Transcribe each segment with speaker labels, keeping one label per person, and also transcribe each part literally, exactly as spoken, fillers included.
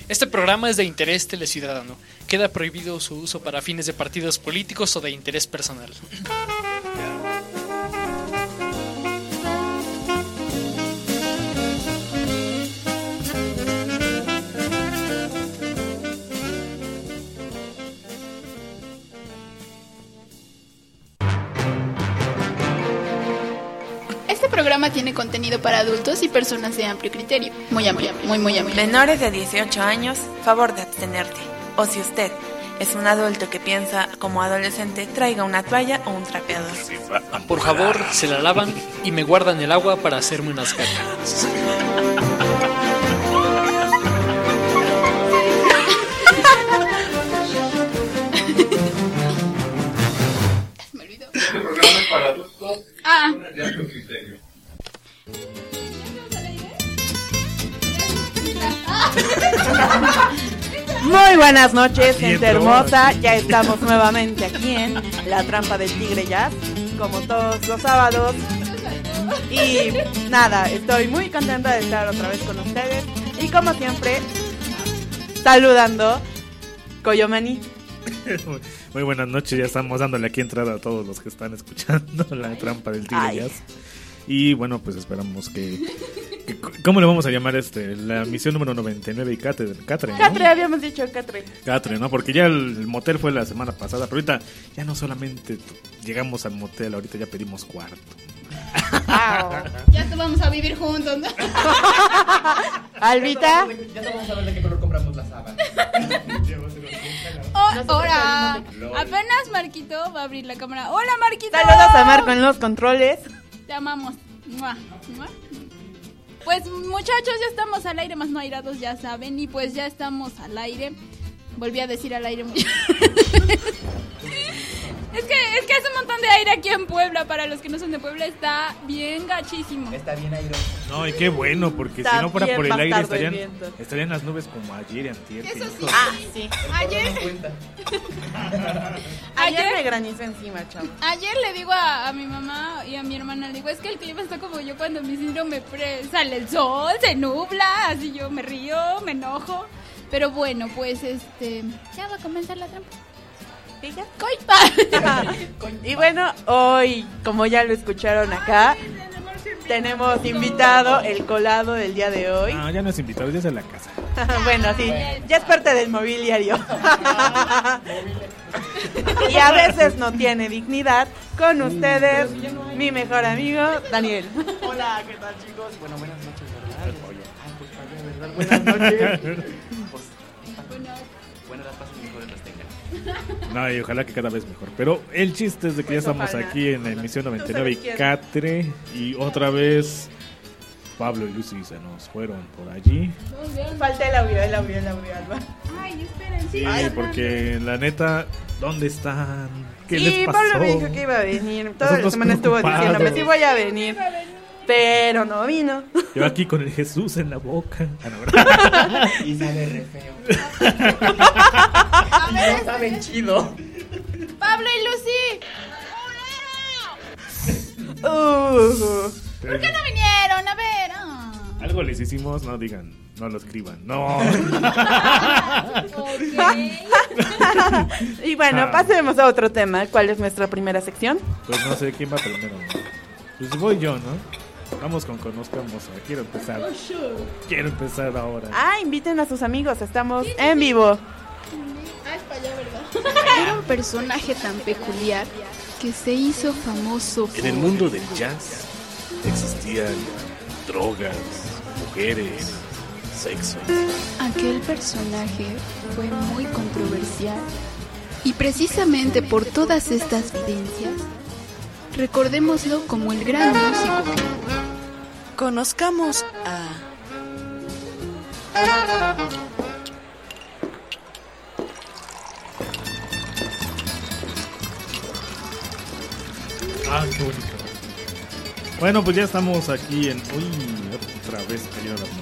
Speaker 1: Este programa es de interés teleciudadano. Queda prohibido su uso para fines de partidos políticos o de interés personal.
Speaker 2: Este programa tiene contenido para adultos y personas de amplio criterio. Muy amplio, muy, muy amplio.
Speaker 3: Menores de dieciocho años, favor de abstenerte. O si usted es un adulto que piensa como adolescente, traiga una toalla o un trapeador.
Speaker 1: Por favor, se la lavan y me guardan el agua para hacerme unas ganas.
Speaker 2: Me olvidó.
Speaker 4: Este programa es para adultos
Speaker 2: Ah.
Speaker 4: de amplio criterio.
Speaker 5: Muy buenas noches,
Speaker 6: Aquí
Speaker 5: gente
Speaker 6: entró.
Speaker 5: hermosa. Ya estamos nuevamente aquí en La Trampa del Tigre Jazz, como todos los sábados. Y nada, estoy muy contenta de estar otra vez con ustedes. Y como siempre, saludando Coyomani.
Speaker 6: Muy buenas noches, ya estamos dándole aquí entrada a todos los que están escuchando La Trampa del Tigre
Speaker 5: Ay.
Speaker 6: Jazz. Y bueno, pues esperamos que, que- ¿cómo le vamos a llamar este? La misión número noventa y nueve y Catre, Catre, ¿no?
Speaker 5: Catre, habíamos dicho Catre.
Speaker 6: Catre, ¿no? Porque ya el, el motel fue la semana pasada, pero ahorita ya no solamente t- llegamos al motel, ahorita ya pedimos cuarto.
Speaker 5: Wow.
Speaker 2: Ya te vamos a vivir juntos, ¿no?
Speaker 5: Albita.
Speaker 7: Ya te vamos a ver de qué color compramos la sábana.
Speaker 2: Oh, hola. Apenas Marquito va a abrir la cámara. Hola, Marquito.
Speaker 5: Saludos a Marco en los controles.
Speaker 2: Te amamos. Mua, mua. Pues muchachos, ya estamos al aire, más no airados, ya saben. Y pues ya estamos al aire. Volví a decir al aire. Es que, es que hace un montón de aire aquí en Puebla. Para los que no son de Puebla, está bien gachísimo.
Speaker 7: Está bien airoso.
Speaker 6: No, y qué bueno, porque
Speaker 5: Está
Speaker 6: si no fuera
Speaker 5: bien
Speaker 6: por el aire
Speaker 5: bastardo el
Speaker 6: estarían,
Speaker 5: viento.
Speaker 6: estarían las nubes como ayer y antier. que
Speaker 2: Eso
Speaker 6: no-
Speaker 2: sí.
Speaker 5: Ah, sí.
Speaker 2: Ayer,
Speaker 7: Cuenta.
Speaker 5: Ayer
Speaker 2: Ayer-
Speaker 5: me granizó encima, chavo.
Speaker 2: ayer le digo a, a mi mamá y a mi hermana, le digo, es que el clima está como yo cuando mi síndrome pre sale el sol, se nubla, así yo me río, me enojo. Pero bueno, pues este, ya va a comenzar la trampa.
Speaker 5: ¿Y ya?
Speaker 2: ¡Coita!
Speaker 5: Y bueno, hoy, como ya lo escucharon acá, tenemos invitado el colado del día de hoy.
Speaker 6: No, ya no es invitado, ya es en la casa.
Speaker 5: Bueno, sí, ya es parte del mobiliario. Y a veces no tiene dignidad. Con ustedes, mi mejor amigo, Daniel.
Speaker 7: Hola, ¿qué tal, chicos? Bueno, buenas noches, ¿verdad? Ay, pues, ¿verdad? Buenas noches. Pues, bueno, las pasen mejores las tengan.
Speaker 6: No, y ojalá que cada vez mejor. Pero el chiste es de que ya
Speaker 5: Pues
Speaker 6: estamos
Speaker 5: ojalá.
Speaker 6: aquí en la emisión noventa y nueve y
Speaker 5: Tú sabes quién.
Speaker 6: Catre. Y otra vez Pablo y Lucy se nos fueron por allí.
Speaker 5: Falta el audio, el audio, el audio, Alba.
Speaker 2: Ay, esperen, sí.
Speaker 6: Sí, porque la neta, ¿dónde están? ¿Qué
Speaker 5: Y
Speaker 6: les pasó?
Speaker 5: Pablo me dijo que iba a venir. Toda la
Speaker 6: Nosotros
Speaker 5: semana estuvo
Speaker 6: preocupados.
Speaker 5: diciéndome, sí voy a venir. Pero no vino.
Speaker 6: Yo aquí con el Jesús en la boca. Ah, no, ¿verdad?
Speaker 7: Y sale re feo.
Speaker 2: A
Speaker 7: Y
Speaker 2: ver,
Speaker 7: no saben chido.
Speaker 2: Pablo y Lucy,
Speaker 5: Uh,
Speaker 2: ¿por qué no vinieron? A ver. ah.
Speaker 6: Algo les hicimos, no digan, no lo escriban. No.
Speaker 5: y bueno,
Speaker 6: Ah.
Speaker 5: pasemos a otro tema. ¿Cuál es nuestra primera sección?
Speaker 6: Pues no sé quién va primero. Pues voy yo, ¿no? Vamos con Conozcamos. Quiero empezar. Quiero empezar ahora.
Speaker 5: Ah, inviten a sus amigos, estamos en vivo.
Speaker 2: Ah, es para allá, ¿verdad? Era un personaje tan peculiar que se hizo famoso por...
Speaker 8: En el mundo del jazz existían drogas, mujeres, sexo.
Speaker 2: Aquel personaje fue muy controversial y precisamente por todas estas vivencias, recordémoslo como el gran músico que fue.
Speaker 3: Conozcamos a...
Speaker 6: Ah, qué bonito. Bueno, pues ya estamos aquí en... Uy, otra vez cayeron las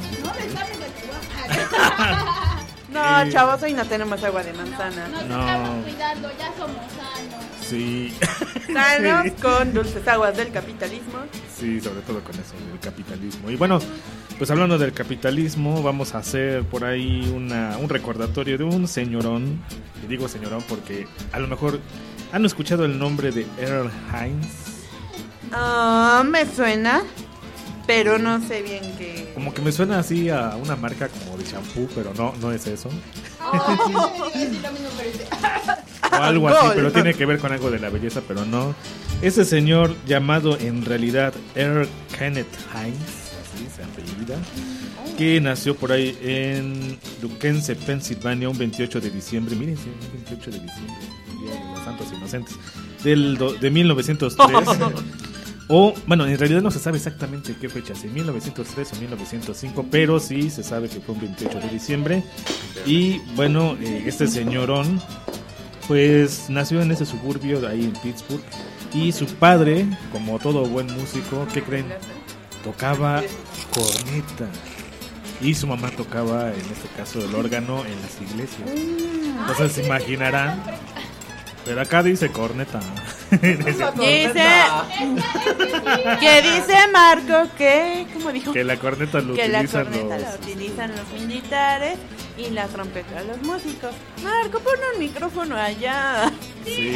Speaker 6: manitas.
Speaker 5: No,
Speaker 6: Eh.
Speaker 5: chavos, hoy no tenemos agua de manzana.
Speaker 2: Nos
Speaker 6: No.
Speaker 2: estamos cuidando, ya somos sanos.
Speaker 6: Sí.
Speaker 5: Sanos
Speaker 6: Sí.
Speaker 5: con dulces aguas del capitalismo.
Speaker 6: Sí, sobre todo con eso, del capitalismo. Y bueno, pues hablando del capitalismo, vamos a hacer por ahí una, un recordatorio de un señorón. Y digo señorón porque a lo mejor han escuchado el nombre de Earl Hines.
Speaker 5: Ah, me suena, pero no sé bien qué.
Speaker 6: Como que me suena así a una marca como de shampoo, pero no, no es eso.
Speaker 2: Oh, sí, también me parece.
Speaker 6: O algo así,
Speaker 5: Gol.
Speaker 6: pero tiene que ver con algo de la belleza, pero no. Ese señor llamado en realidad Earl Kenneth Hines, así se apellida, que nació por ahí en Duquesne, Pensilvania, un veintiocho de diciembre, mírense, un veintiocho de diciembre, Día de los Santos Inocentes, del do, de mil novecientos tres. O, bueno, en realidad no se sabe exactamente qué fecha, si mil novecientos tres o mil novecientos cinco, pero sí se sabe que fue un veintiocho de diciembre. Y bueno, eh, este señorón pues nació en ese suburbio ahí en Pittsburgh. Y su padre, como todo buen músico, ¿qué creen? Tocaba corneta. Y su mamá tocaba, en este caso, el órgano en las iglesias. Entonces se imaginarán. Pero acá dice corneta.
Speaker 5: Dice que dice Marco que, ¿cómo dijo?
Speaker 6: Que la corneta lo
Speaker 5: Que la
Speaker 6: utilizan
Speaker 5: corneta
Speaker 6: los...
Speaker 5: la utilizan los militares y la trompeta los músicos. Marco, pon un micrófono allá.
Speaker 6: Sí.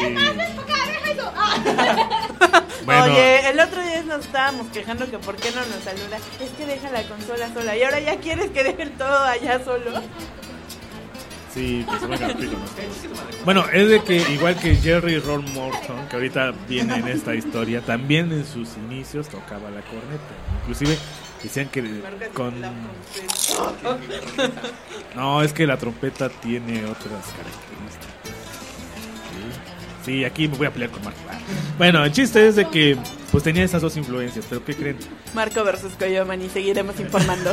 Speaker 2: Bueno.
Speaker 6: Bueno,
Speaker 5: Oye, el otro día nos estábamos quejando que por qué no nos saluda. Es que deja la consola sola y ahora ya quieres que deje todo allá solo.
Speaker 6: sí, que se venga al pico, ¿no? Bueno, es de que igual que Jerry Roll Morton, que ahorita viene en esta historia, también en sus inicios tocaba la corneta. Inclusive decían que con... No, es que la trompeta tiene otras características. Sí, sí, aquí me voy a pelear con Marco. Bueno, el chiste es de que pues tenía esas dos influencias, pero ¿qué creen?
Speaker 5: Marco versus Coyoman y seguiremos informando.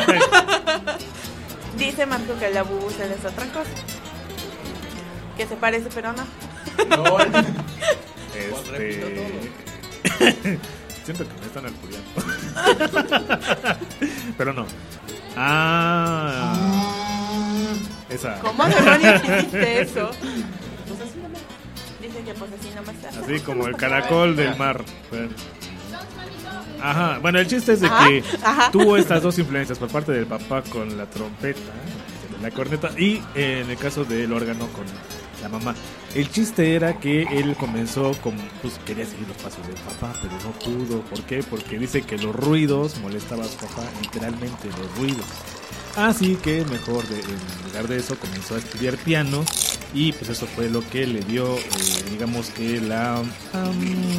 Speaker 5: Dice Marco que la bubucel es otra cosa. Que se parece, pero no.
Speaker 4: No,
Speaker 6: Este... Siento que me están albureando. Pero no. Ah. Esa.
Speaker 5: ¿Cómo demonios hiciste eso? Dice que pues así nomás está.
Speaker 6: Así como el caracol del mar. Bueno. Ajá. Bueno, el chiste es de
Speaker 5: Ajá,
Speaker 6: que
Speaker 5: ajá.
Speaker 6: tuvo estas dos influencias por parte del papá con la trompeta, la corneta, y eh, en el caso del órgano con la mamá. El chiste era que él comenzó con, pues quería seguir los pasos del papá, pero no pudo. ¿Por qué? Porque dice que los ruidos molestaban a su papá, literalmente los ruidos. Así que mejor, de, en lugar de eso, comenzó a estudiar piano. Y pues eso fue lo que le dio, eh, digamos que la... Um,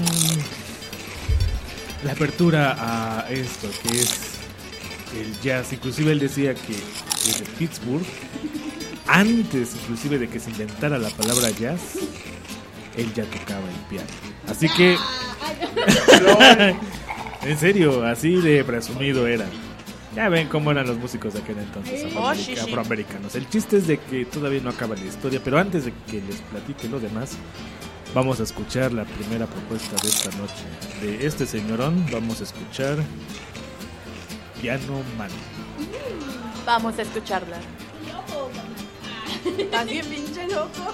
Speaker 6: la apertura a esto, que es el jazz. Inclusive él decía que desde Pittsburgh, antes inclusive de que se inventara la palabra jazz, él ya tocaba el piano. Así que... en serio, así de presumido era. Ya ven cómo eran los músicos de aquel entonces,
Speaker 5: Oh, sí, sí.
Speaker 6: afroamericanos. El chiste es de que todavía no acaba la historia, pero antes de que les platique lo demás, vamos a escuchar la primera propuesta de esta noche. De este señorón vamos a escuchar Piano Man.
Speaker 5: Vamos a escucharla. ¿Estás bien pinche loco?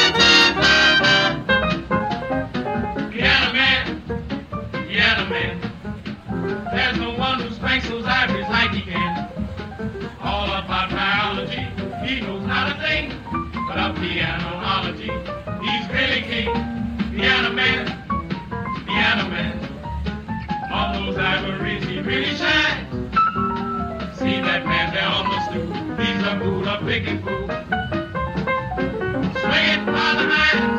Speaker 9: Piano man, piano man. There's no one who spanks those ivories like he can. All about biology, he knows not a thing but a pianology. He's really king, piano man, piano man. On those ivories he really shines. See that man there on the stool, he's a mood of big and cool. Swing it by the hands.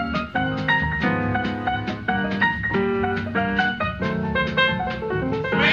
Speaker 9: Swing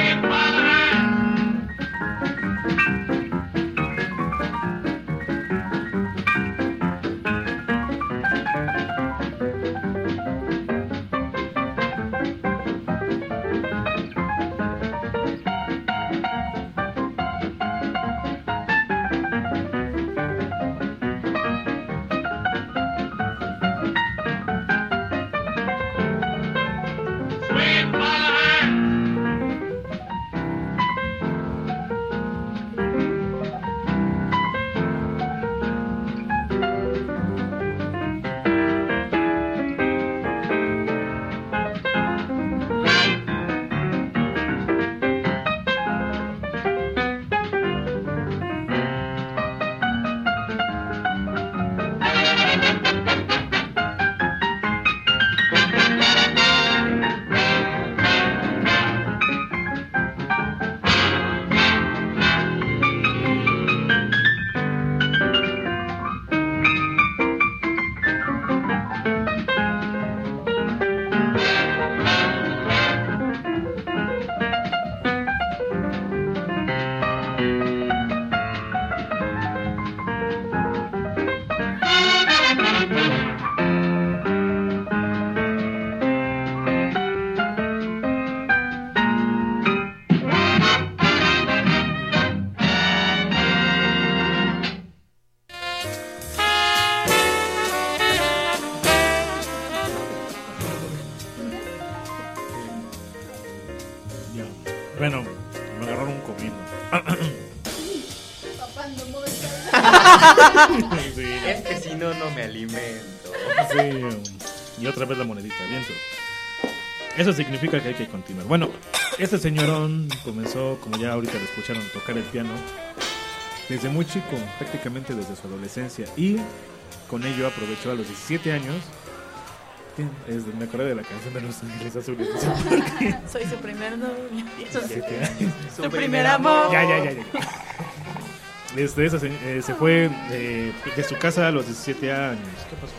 Speaker 6: Sí.
Speaker 7: Es que si no, no me alimento.
Speaker 6: Sí. Y otra vez la monedita, viento. Eso significa que hay que continuar. Bueno, este señorón comenzó, como ya ahorita lo escucharon, a tocar el piano desde muy chico, prácticamente desde su adolescencia. Y con ello aprovechó a los diecisiete años. Es, me acordé de la canción de Los Ángeles Azules.
Speaker 5: Soy su primer novio.
Speaker 6: diecisiete años.
Speaker 5: Su, su primer amor.
Speaker 6: Ya, ya, ya, ya. Este, esa, eh, se fue eh, de su casa a los diecisiete años. ¿Qué pasó?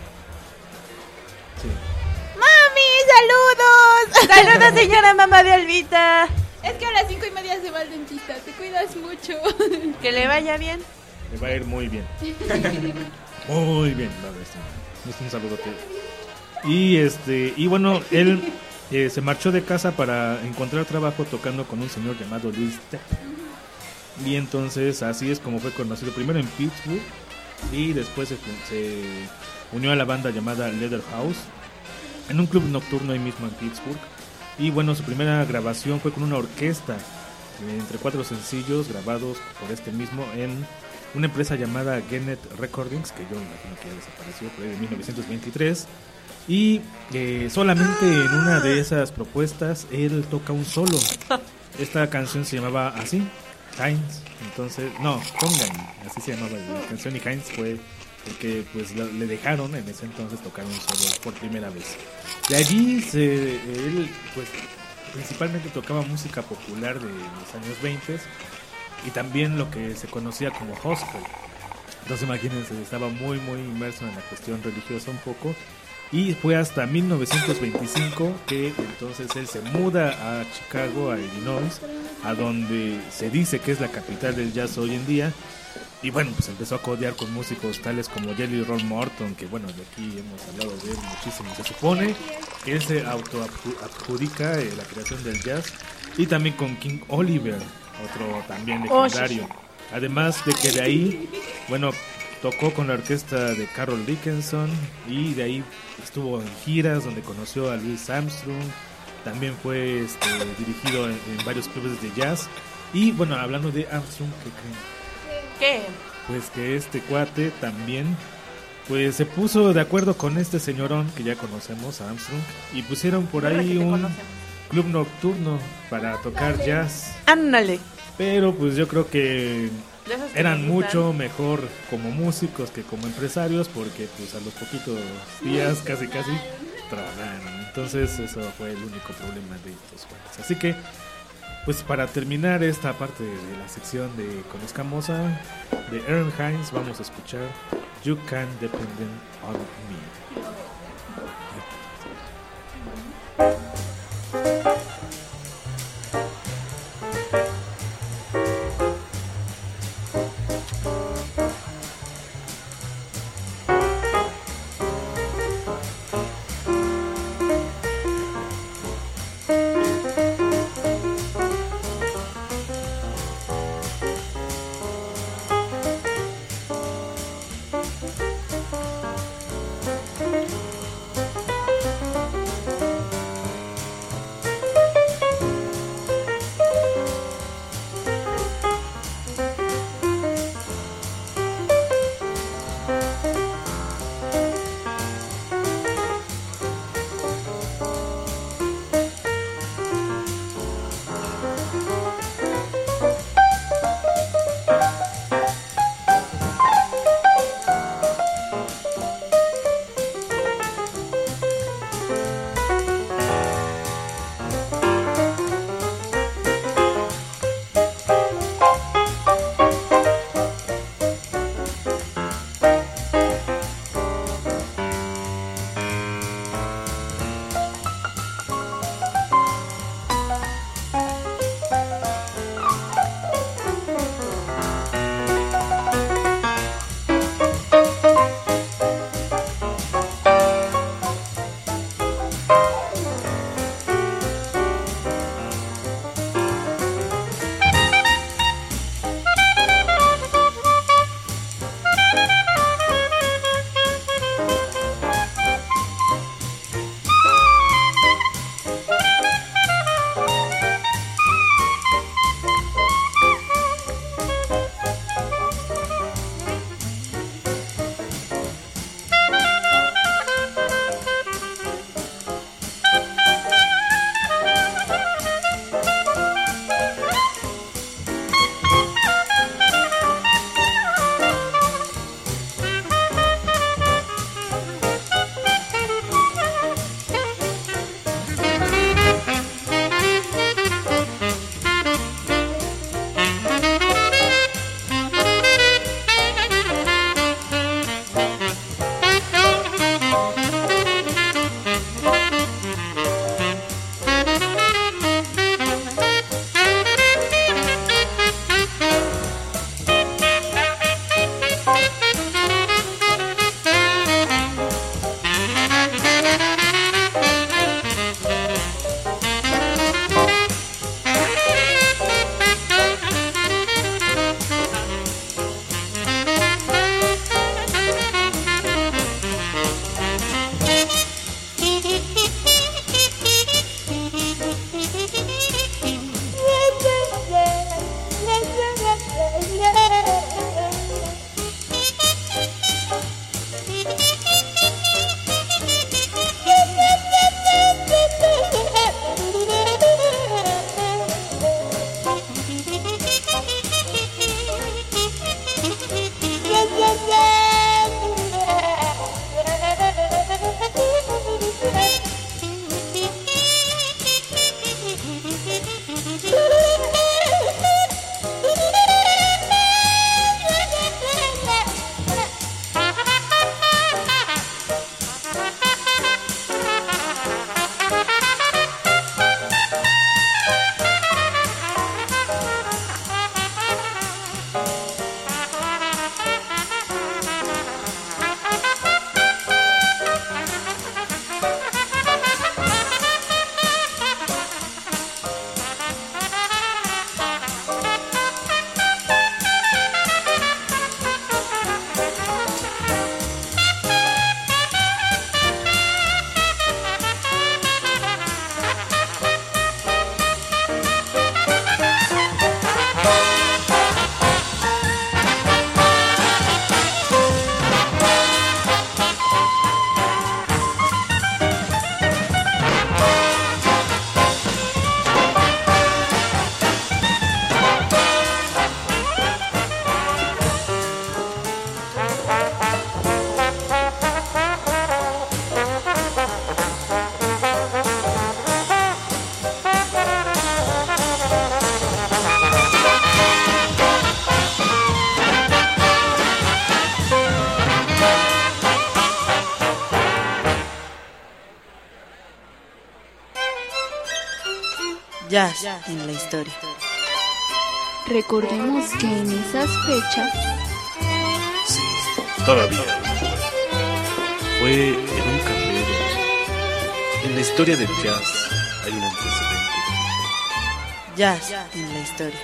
Speaker 6: Sí.
Speaker 5: ¡Mami, saludos! ¡Saludos, señora mamá de Albita!
Speaker 2: Es que a las cinco y media se va al dentista. Te cuidas mucho.
Speaker 5: Que le vaya bien.
Speaker 6: Le va a ir muy bien. Muy bien. Es un saludote. Y este y bueno, él eh, se marchó de casa para encontrar trabajo tocando con un señor llamado Luis Tepp. Y entonces así es como fue conocido primero en Pittsburgh y después se, se unió a la banda llamada Leather House en un club nocturno ahí mismo en Pittsburgh. Y bueno, su primera grabación fue con una orquesta entre cuatro sencillos grabados por este mismo en una empresa llamada Gennett Recordings, que yo imagino que ya desapareció por ahí en mil novecientos veintitrés. Y eh, solamente en una de esas propuestas él toca un solo. Esta canción se llamaba así, Heinz. Entonces, no, Congan, así se llamaba la canción, y Heinz fue el que pues la, le dejaron en ese entonces tocar un solo por primera vez. De allí se, él pues principalmente tocaba música popular de los años veinte y también lo que se conocía como gospel. Entonces imagínense, estaba muy muy inmerso en la cuestión religiosa un poco. Y fue hasta mil novecientos veinticinco que entonces él se muda a Chicago, a Illinois, a donde se dice que es la capital del jazz hoy en día. Y bueno, pues empezó a codear con músicos tales como Jelly Roll Morton, que bueno, de aquí hemos hablado de él muchísimo. Se supone que él se autoadjudica eh, la creación del jazz. Y también con King Oliver, otro también legendario. Además de que de ahí, bueno, tocó con la orquesta de Carol Dickinson y de ahí estuvo en giras donde conoció a Louis Armstrong. También fue este, dirigido en, en varios clubes de jazz. Y bueno, hablando de Armstrong, ¿qué creen?
Speaker 5: ¿Qué?
Speaker 6: Pues que este cuate también pues se puso de acuerdo con este señorón que ya conocemos, Armstrong, y pusieron por ahí un conocemos. club nocturno para tocar jazz.
Speaker 5: Ándale.
Speaker 6: Pero pues yo creo que eran mucho mejor como músicos que como empresarios, porque pues a los poquitos días casi casi trabajaron. Entonces eso fue el único problema de estos cuates. Así que pues para terminar esta parte de la sección de Conozcamos a de Aaron Hines, vamos a escuchar You Can Depend on Me.
Speaker 5: Jazz en la historia.
Speaker 2: Recordemos que en esas fechas...
Speaker 8: Sí, todavía. Fue en un café. En la historia del jazz hay un antecedente.
Speaker 5: Jazz en la historia.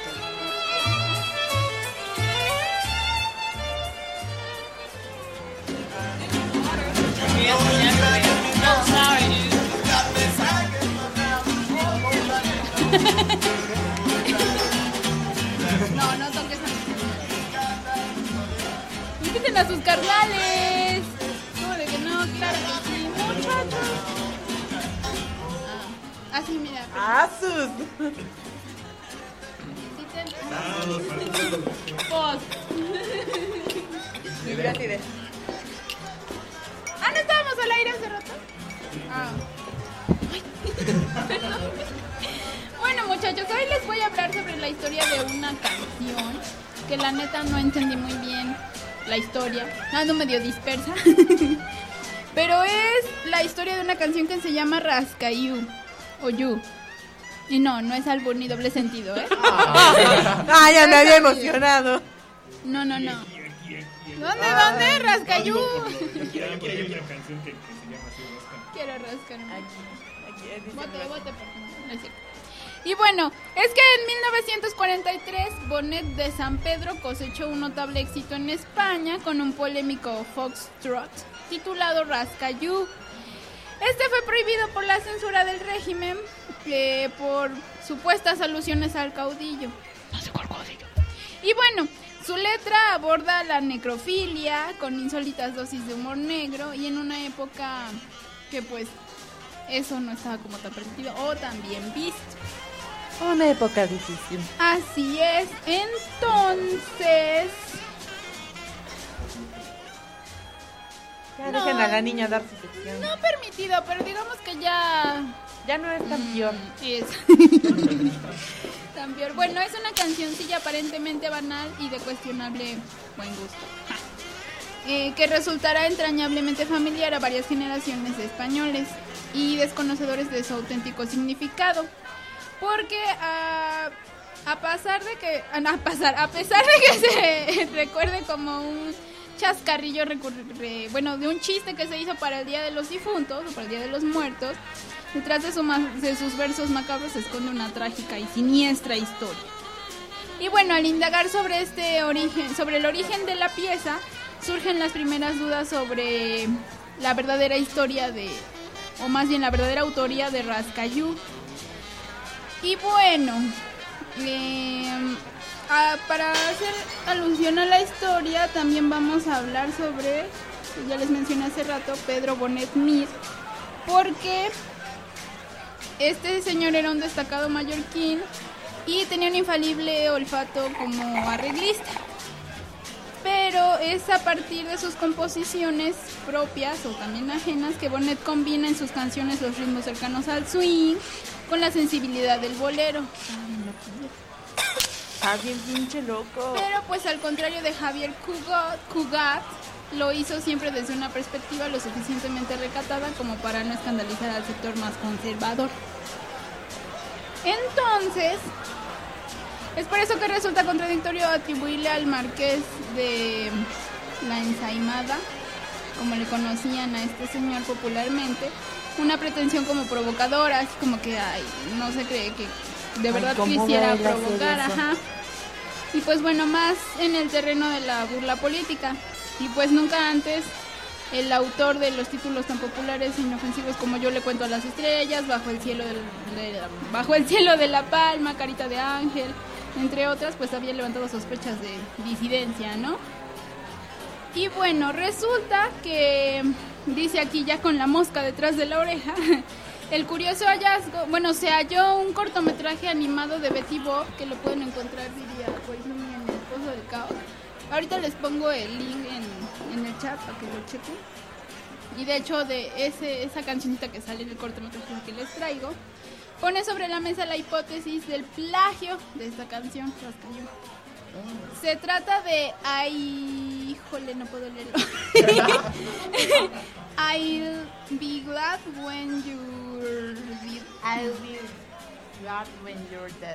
Speaker 2: No, no toques a... Inviten a sus carnales. ¿Cómo de que no? Claro que sí, muchachos. Ah, así, mira.
Speaker 5: ¡Asus!
Speaker 2: Post.
Speaker 5: Gracias.
Speaker 2: Ah, ¿no estábamos al aire hace rato? Ah. Bueno, muchachos, hoy les voy a hablar sobre la historia de una canción que la neta no entendí muy bien la historia, ando medio dispersa. Pero es la historia de una canción que se llama Rascayú o You. Y no, no es albur ni doble sentido, ¿eh?
Speaker 5: Ah, ya me había emocionado.
Speaker 2: No, no, no. ¿Dónde, dónde? Rascayú. Quiero rascarme. Bote, bote, por favor. No es cierto. Y bueno, es que en mil novecientos cuarenta y tres Bonet de San Pedro cosechó un notable éxito en España con un polémico foxtrot titulado Rascayú. Este fue prohibido por la censura del régimen eh, por supuestas alusiones al caudillo. No sé cuál caudillo. Y bueno, su letra aborda la necrofilia con insólitas dosis de humor negro y en una época que pues eso no estaba como tan permitido o tan bien visto.
Speaker 5: Una época difícil.
Speaker 2: Así es. Entonces...
Speaker 5: Ya
Speaker 2: no,
Speaker 5: dejen a la niña dar su sección.
Speaker 2: No permitido, pero digamos que ya...
Speaker 5: Ya no es tan peor.
Speaker 2: Es. Tan peor. Bueno, es una cancioncilla aparentemente banal y de cuestionable buen gusto. Eh, que resultará entrañablemente familiar a varias generaciones de españoles y desconocedores de su auténtico significado. Porque a, a pasar de que a pasar a pesar de que se recuerde como un chascarrillo recurre, bueno, de un chiste que se hizo para el Día de los Difuntos o para el Día de los Muertos, detrás de, su, de sus versos macabros se esconde una trágica y siniestra historia. Y bueno, al indagar sobre este origen, sobre el origen de la pieza, surgen las primeras dudas sobre la verdadera historia de, o más bien la verdadera autoría de Rascayú. Y bueno, eh, a, para hacer alusión a la historia, también vamos a hablar sobre, ya les mencioné hace rato, Pedro Bonet Mir, porque este señor era un destacado mallorquín y tenía un infalible olfato como arreglista. Pero es a partir de sus composiciones propias o también ajenas que Bonet combina en sus canciones los ritmos cercanos al swing con la sensibilidad del bolero.
Speaker 5: Está bien pinche loco.
Speaker 2: Pero pues al contrario de Javier Cugat, Cugat, lo hizo siempre desde una perspectiva lo suficientemente recatada como para no escandalizar al sector más conservador. Entonces... es por eso que resulta contradictorio atribuirle al marqués de la Ensaimada, como le conocían a este señor popularmente, una pretensión como provocadora, así como que ay, no se cree que de verdad ay, quisiera provocar, ajá. Y pues bueno, más en el terreno de la burla política. Y pues nunca antes el autor de los títulos tan populares e inofensivos como Yo le cuento a las estrellas, Bajo el cielo del, de, Bajo el cielo de la palma, Carita de ángel, entre otras, pues había levantado sospechas de disidencia, ¿no? Y bueno, resulta que, dice aquí ya con la mosca detrás de la oreja, el curioso hallazgo, bueno, se halló un cortometraje animado de Betty Boop, que lo pueden encontrar, diría, por ejemplo, en el Pozo del Caos. Ahorita les pongo el link en, en el chat para que lo chequen. Y de hecho, de ese esa cancionita que sale en el cortometraje que les traigo, pone sobre la mesa la hipótesis del plagio de esta canción, Rascayú. Se trata de... Ay, híjole, no puedo leerlo. I'll be glad when you're with...
Speaker 5: I'll be... God When You're Dead.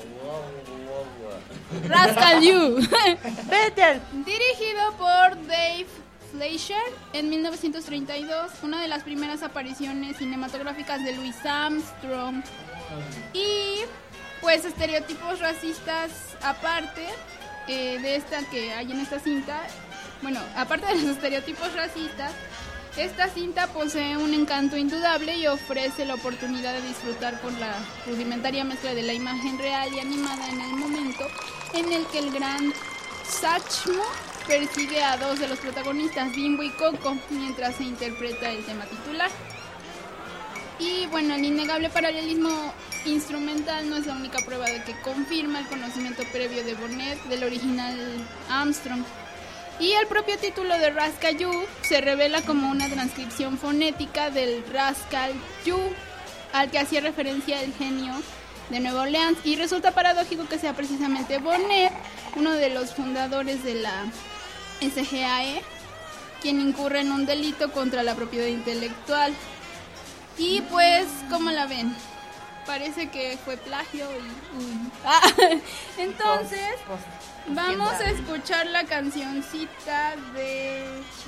Speaker 2: Rascal You.
Speaker 5: Vete.
Speaker 2: Dirigido por Dave Fleischer en mil novecientos treinta y dos, una de las primeras apariciones cinematográficas de Louis Armstrong. Y pues estereotipos racistas aparte eh, de esta que hay en esta cinta. Bueno, aparte de los estereotipos racistas, esta cinta posee un encanto indudable y ofrece la oportunidad de disfrutar con la rudimentaria mezcla de la imagen real y animada en el momento en el que el gran Satchmo persigue a dos de los protagonistas, Bimbo y Coco, mientras se interpreta el tema titular. Y bueno, el innegable paralelismo instrumental no es la única prueba de que confirma el conocimiento previo de Bonnet del original Armstrong. Y el propio título de Rascal You se revela como una transcripción fonética del Rascal You, al que hacía referencia el genio de Nueva Orleans, y resulta paradójico que sea precisamente Bonnet, uno de los fundadores de la S G A E, quien incurre en un delito contra la propiedad intelectual. Y pues, ¿cómo la ven? Parece que fue plagio y... uy. Ah, entonces, vamos a escuchar la cancioncita de...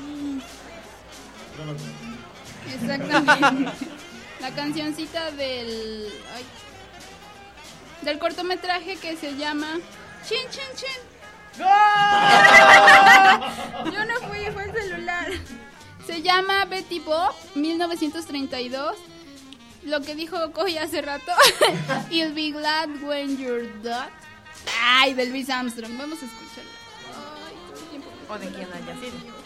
Speaker 2: Exactamente. La cancioncita del... ay, del cortometraje que se llama Chin Chin Chin. Yo no fui, fue el celular. Se llama Betty Boop, mil novecientos treinta y dos. Lo que dijo Coy hace rato. You'll be glad when you're dead. Ay, de Louis Armstrong. Vamos a escucharlo. Ay, todo el tiempo.
Speaker 5: O de quien haya sido.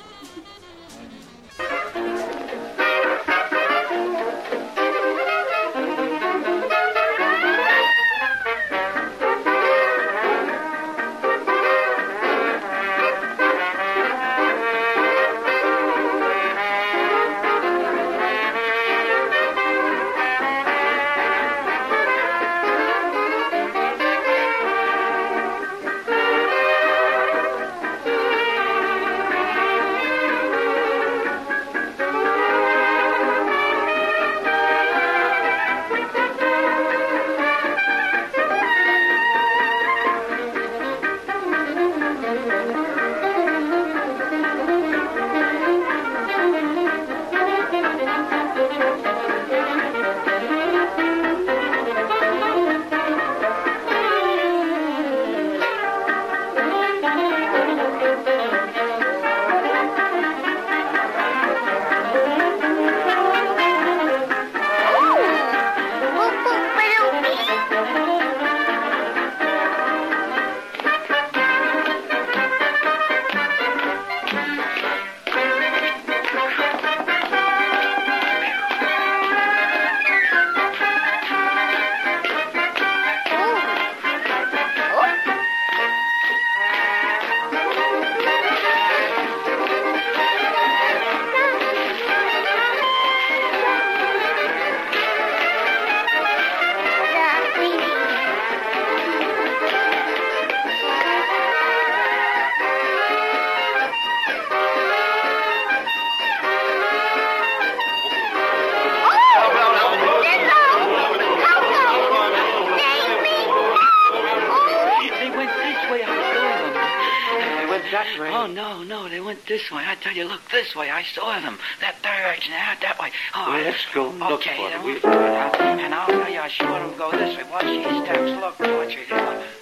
Speaker 10: Oh, no, no, they went this way. I tell you, look, this way. I saw them. That direction, out that way. Oh,
Speaker 8: well, let's go look
Speaker 10: okay,
Speaker 8: for them.
Speaker 10: We'll do it. And I'll tell you, I saw them go this way. Watch these steps. Look, watch it.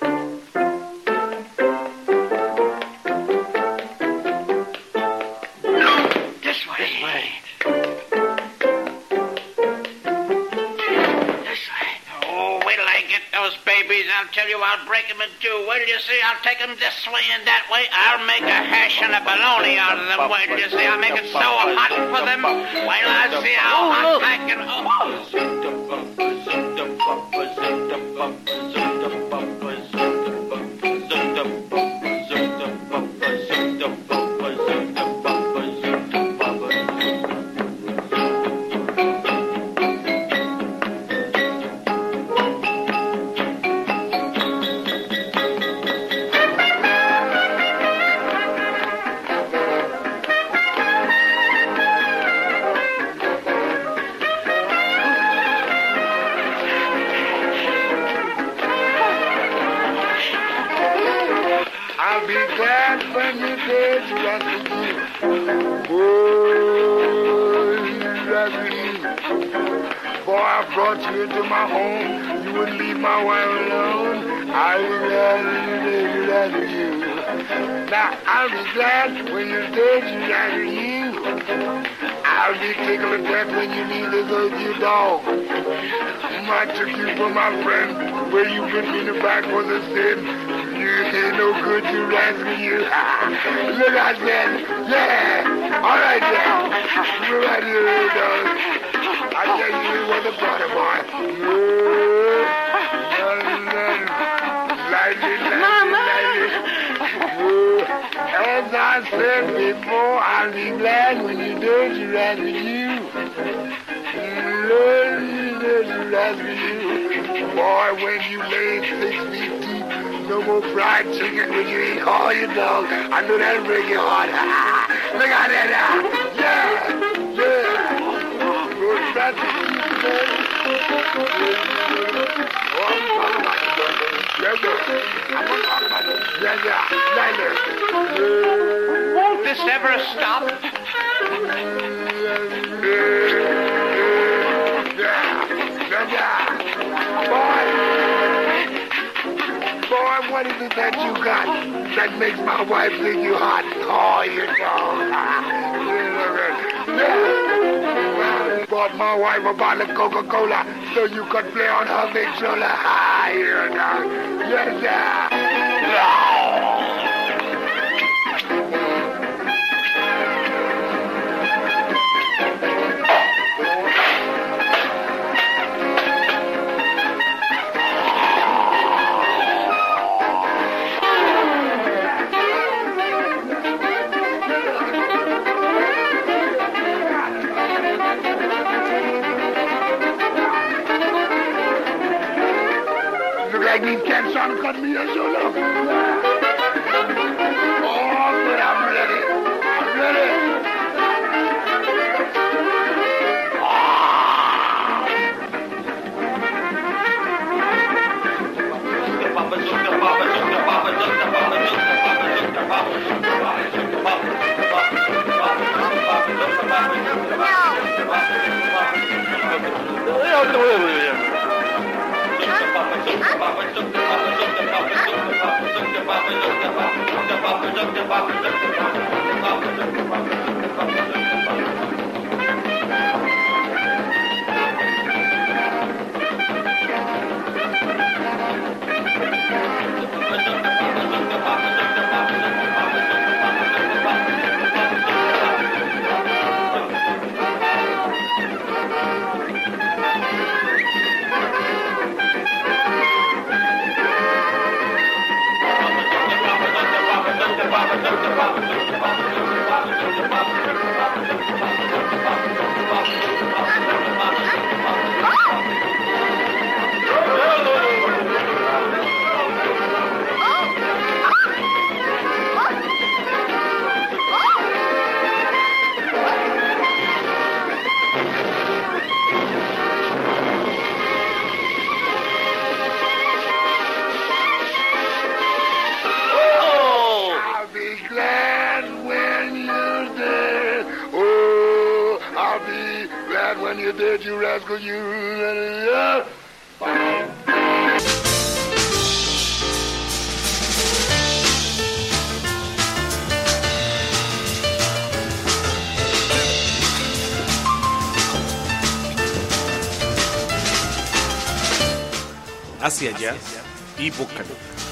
Speaker 10: This way.
Speaker 8: This way.
Speaker 10: Those babies, I'll tell you, I'll break them in two. Wait till you see, I'll take them this way and that way. I'll make a hash and a bologna out of them. Wait till you see, I'll make it so hot for them. Wait till I see how hot I can...
Speaker 11: Boy, I brought you into my home. You wouldn't leave my wife alone. I'll be glad when you're dead, you that's for you. Now, I'll be glad when you're dead, you that's for you. I'll be tickled to death when you leave this earth, dog. I took you for my friend. Where you put me in the back was a sin. You ain't no good, you rascal, you. Look out there. Yeah. All right, yeah. Look out here, dog. I tell you, it was a brother, boy. Lightly, lightly, lightly. As I said before, I'll be glad when you do it, you rascal, you. Lord, you do it, you rascal, you. Boy, when you lay six feet deep, no more fried chicken when you eat all your dog. I know that'll break your heart. Look at that now. Yeah, yeah. Good, that's it. Oh, I'm talking about it, brother. Yes, sir. I'm gonna talk about it. Yes, sir. Right there.
Speaker 10: Won't this ever stop?
Speaker 11: Boy, what is it that you got that makes my wife think you hot? Oh, you dog. Yeah. Bought my wife a bottle of Coca-Cola so you could play on her big shoulder. Ah, you dog. Yes, sir. Like these cats trying to cut me a shoulder. Oh, but I'm ready. I'm ready. When you're dead, you rascal, you. Uh,
Speaker 8: Hacia allá y Búcalo.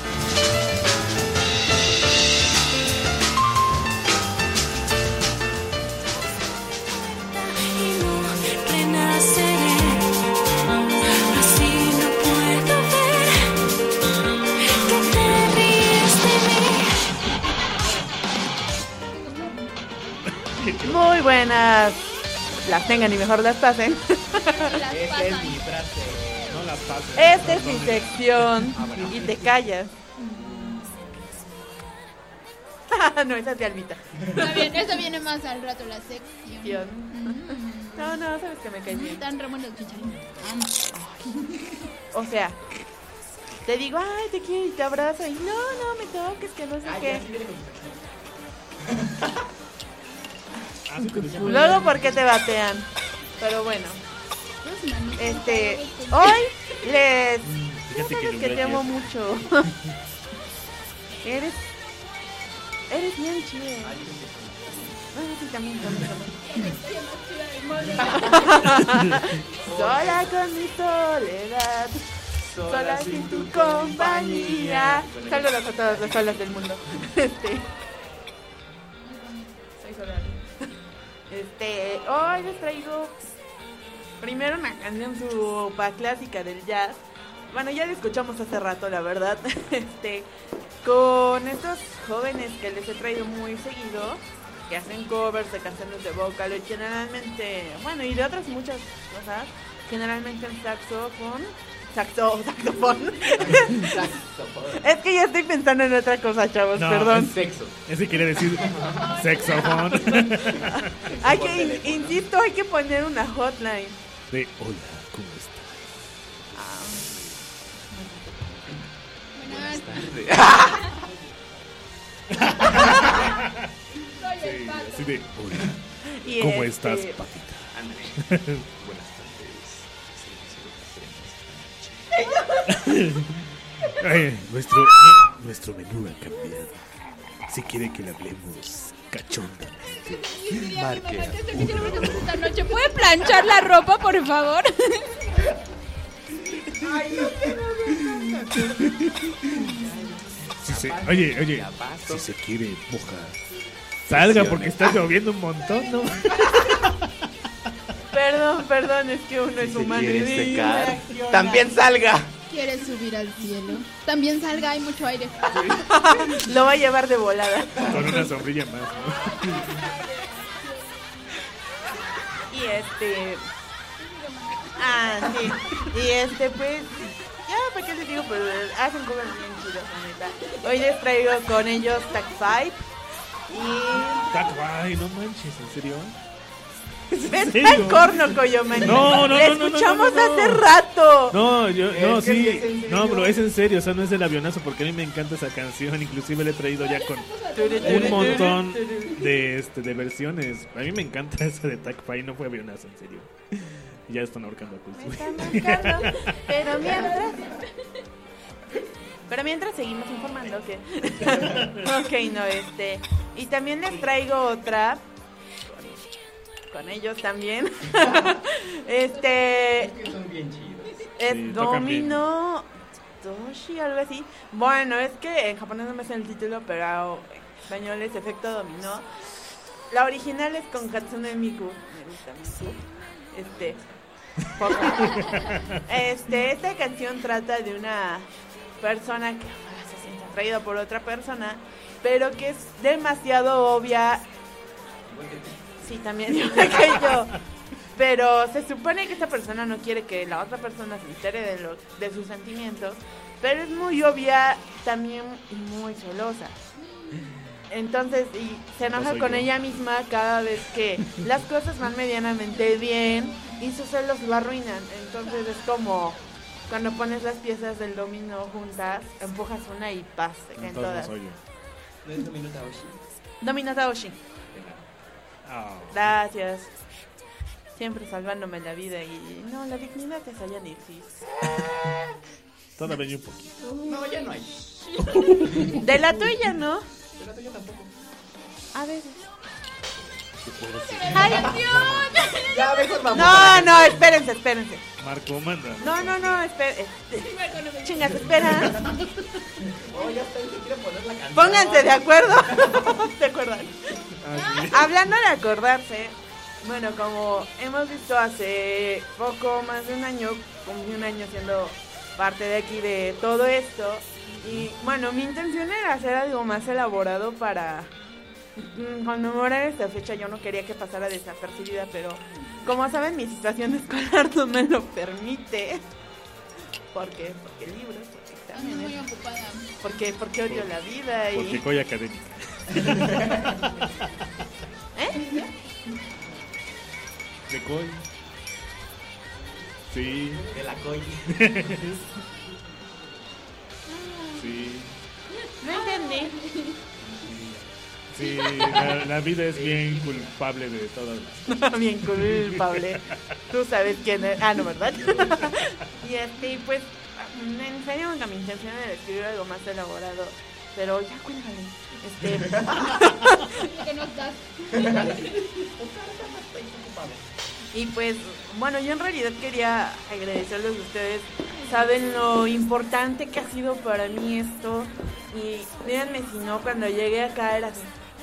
Speaker 5: Muy buenas, las tengan y mejor las pasen.
Speaker 6: Esa es mi frase, no las pasen.
Speaker 5: Esta es mi sección y te callas. No, esa es de Albita.
Speaker 2: Está bien, eso viene más al rato, la sección.
Speaker 5: No, no, sabes que me caes bien.
Speaker 2: Están Ramón los chicharitos.
Speaker 5: O sea, te digo, ay, te quiero y te abrazo y no, no me toques, que no sé ay, qué. Luego, ¿por qué te batean? Pero bueno, Este, hoy les...
Speaker 6: Fíjate que
Speaker 5: sabes
Speaker 6: lo
Speaker 5: que
Speaker 6: vi
Speaker 5: te amo
Speaker 6: ayer.
Speaker 5: mucho. Eres... Eres bien chido. Ah, sí, también, también, también. Sola con mi soledad, sola sin tu compañía. Saludos a todas las solas del mundo. Este... Soy sola. Este, hoy les traigo primero una canción super clásica del jazz. Bueno, ya la escuchamos hace rato, la verdad. Este, con estos jóvenes que les he traído muy seguido, que hacen covers de canciones de vocal y generalmente, bueno, y de otras muchas cosas, generalmente en saxofón, saxo, saxofón. Es que ya estoy pensando en otra cosa, chavos,
Speaker 6: No,
Speaker 5: perdón.
Speaker 6: es sexo. Ese quiere decir sexofón.
Speaker 5: Hay que, in- insisto, hay que poner una hotline.
Speaker 6: De hola, ¿cómo estás?
Speaker 2: Buenas
Speaker 6: Sí, así de hola,
Speaker 5: Y
Speaker 6: ¿cómo
Speaker 5: este-
Speaker 6: estás, papita?
Speaker 8: Buenas
Speaker 6: Ay, nuestro, nuestro menú ha cambiado. Si quiere que le hablemos cachondamente, marque
Speaker 2: esta noche. ¿Puede planchar la ropa, por favor?
Speaker 6: Si se, oye, oye, si se quiere mojar, salga porque está lloviendo un montón, ¿no?
Speaker 5: Perdón, perdón, es que uno es humano.
Speaker 7: quiere
Speaker 5: y
Speaker 7: secar,
Speaker 5: reacciona.
Speaker 7: también salga.
Speaker 2: ¿Quieres subir al cielo? También salga, hay mucho aire.
Speaker 5: Lo va a llevar de volada.
Speaker 6: Con una sombrilla más, ¿no?
Speaker 5: Y este... Ah, sí. Y este, pues... Ya, ¿para qué les digo? Pero hacen cosas bien chidas, la neta. Hoy les traigo con ellos Tag Five. Y...
Speaker 6: Ay, no manches, ¿en serio?
Speaker 5: Está
Speaker 6: serio?
Speaker 5: el corno, Coyoman.
Speaker 6: No, no,
Speaker 5: Le
Speaker 6: no, no, no,
Speaker 5: escuchamos
Speaker 6: no, no.
Speaker 5: hace rato.
Speaker 6: No, yo, no,
Speaker 5: Es que
Speaker 6: sí,
Speaker 5: sí es en serio.
Speaker 6: no, pero es en serio, o sea, no es del avionazo, porque a mí me encanta esa canción, inclusive la he traído ya con un montón de, este, de versiones. A mí me encanta esa de Tag Five, no fue avionazo, en serio. Ya están ahorcando a Cultura.
Speaker 5: Marcando, pero mientras... Pero mientras seguimos informando que... Ok, no, este... Y también les traigo otra... Con, con ellos también. Este...
Speaker 7: Es que son bien chidos.
Speaker 5: Es
Speaker 6: Sí, tocan bien.
Speaker 5: Domino... Toshi, algo así. Bueno, es que en japonés no me sé el título, pero en español es Efecto Dominó. La original es con Katsune Miku. Me gusta Miku. Este... Poco. Este, esta canción trata de una persona que ah, se siente atraída por otra persona, pero que es demasiado obvia. Sí, también igual que yo. Pero se supone que esta persona no quiere que la otra persona se entere de, lo, de sus sentimientos, pero es muy obvia también y muy celosa. Entonces, y se enoja
Speaker 6: soy
Speaker 5: con
Speaker 6: yo.
Speaker 5: ella misma cada vez que las cosas van medianamente bien y sus celos lo arruinan. Entonces es como cuando pones las piezas del dominó juntas, empujas una y paz, se caen
Speaker 6: Entonces no
Speaker 5: todas.
Speaker 6: soy yo.
Speaker 7: ¿No es Domino Taoshi?
Speaker 5: Domino Taoshi.
Speaker 6: Ah,
Speaker 5: Gracias. Siempre salvándome la vida y... No, la dignidad esa ya no existe.
Speaker 6: todavía un poquito.
Speaker 7: No, ya no hay.
Speaker 5: De la tuya, ¿no?
Speaker 7: De la tuya tampoco.
Speaker 5: A veces.
Speaker 2: ¡Ay, Dios!
Speaker 7: Ya, mejor vamos.
Speaker 5: No, no, espérense, espérense.
Speaker 6: Marco, manda.
Speaker 5: No, no, no, espérense. Chingas, espera.
Speaker 7: Oh, ya está, se quiere poner la canción.
Speaker 5: Pónganse de acuerdo. ¿Se acuerdan?
Speaker 6: Ah, sí.
Speaker 5: Hablando de acordarse, bueno, como hemos visto hace poco más de un año, cumplí un año siendo parte de aquí de todo esto. Y bueno, mi intención era hacer algo más elaborado para mm, conmemorar esta fecha. Yo no quería que pasara desapercibida, pero como saben, mi situación escolar no me lo permite. ¿Por qué? Porque libros, porque
Speaker 2: Ando muy
Speaker 5: exámenes,
Speaker 2: ocupada.
Speaker 5: porque, porque odio la vida
Speaker 6: Porque
Speaker 5: y...
Speaker 6: coy académica.
Speaker 5: ¿Eh?
Speaker 6: ¿De coy? Sí.
Speaker 7: De la coy.
Speaker 6: Sí.
Speaker 5: No entendí.
Speaker 6: Sí, la, la vida es bien culpable de todas las...
Speaker 5: Bien culpable. Tú sabes quién es. Ah, no, ¿verdad? Y este, pues, en serio, mi intención era escribir algo más elaborado. Pero ya cuéntale. Este.
Speaker 2: Que no estás.
Speaker 5: Y pues, bueno, yo en realidad quería agradecerles a ustedes. Saben lo importante que ha sido para mí esto. Y díganme si no, cuando llegué acá era así.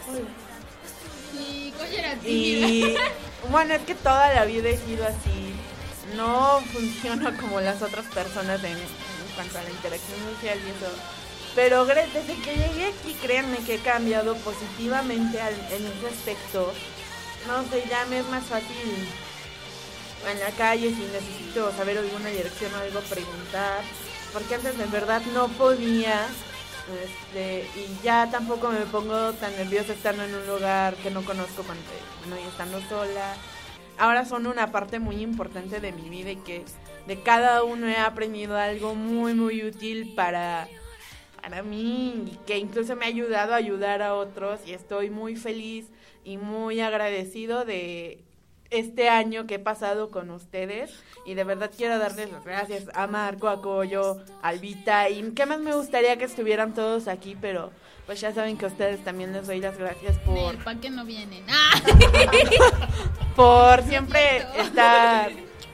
Speaker 2: Sí, coño, era
Speaker 5: Y bueno, es que toda la vida he sido así. No funciono como las otras personas en, en cuanto a la interacción social y eso. Pero desde que llegué aquí, créanme que he cambiado positivamente al, en ese aspecto. No sé, ya me es más fácil en la calle si necesito saber alguna dirección o algo, preguntar. Porque antes de verdad no podía. Este, y ya tampoco me pongo tan nerviosa estando en un lugar que no conozco cuando, bueno, y estando sola. Ahora son una parte muy importante de mi vida y que de cada uno he aprendido algo muy muy útil para, para mí y que incluso me ha ayudado a ayudar a otros y estoy muy feliz y muy agradecido de este año que he pasado con ustedes y de verdad quiero darles las gracias a Marco, a Coyo, a Albita y qué más me gustaría que estuvieran todos aquí, pero pues ya saben que a ustedes también les doy las gracias por...
Speaker 2: ¿Para qué no vienen? ¡Ah!
Speaker 5: Por siempre estar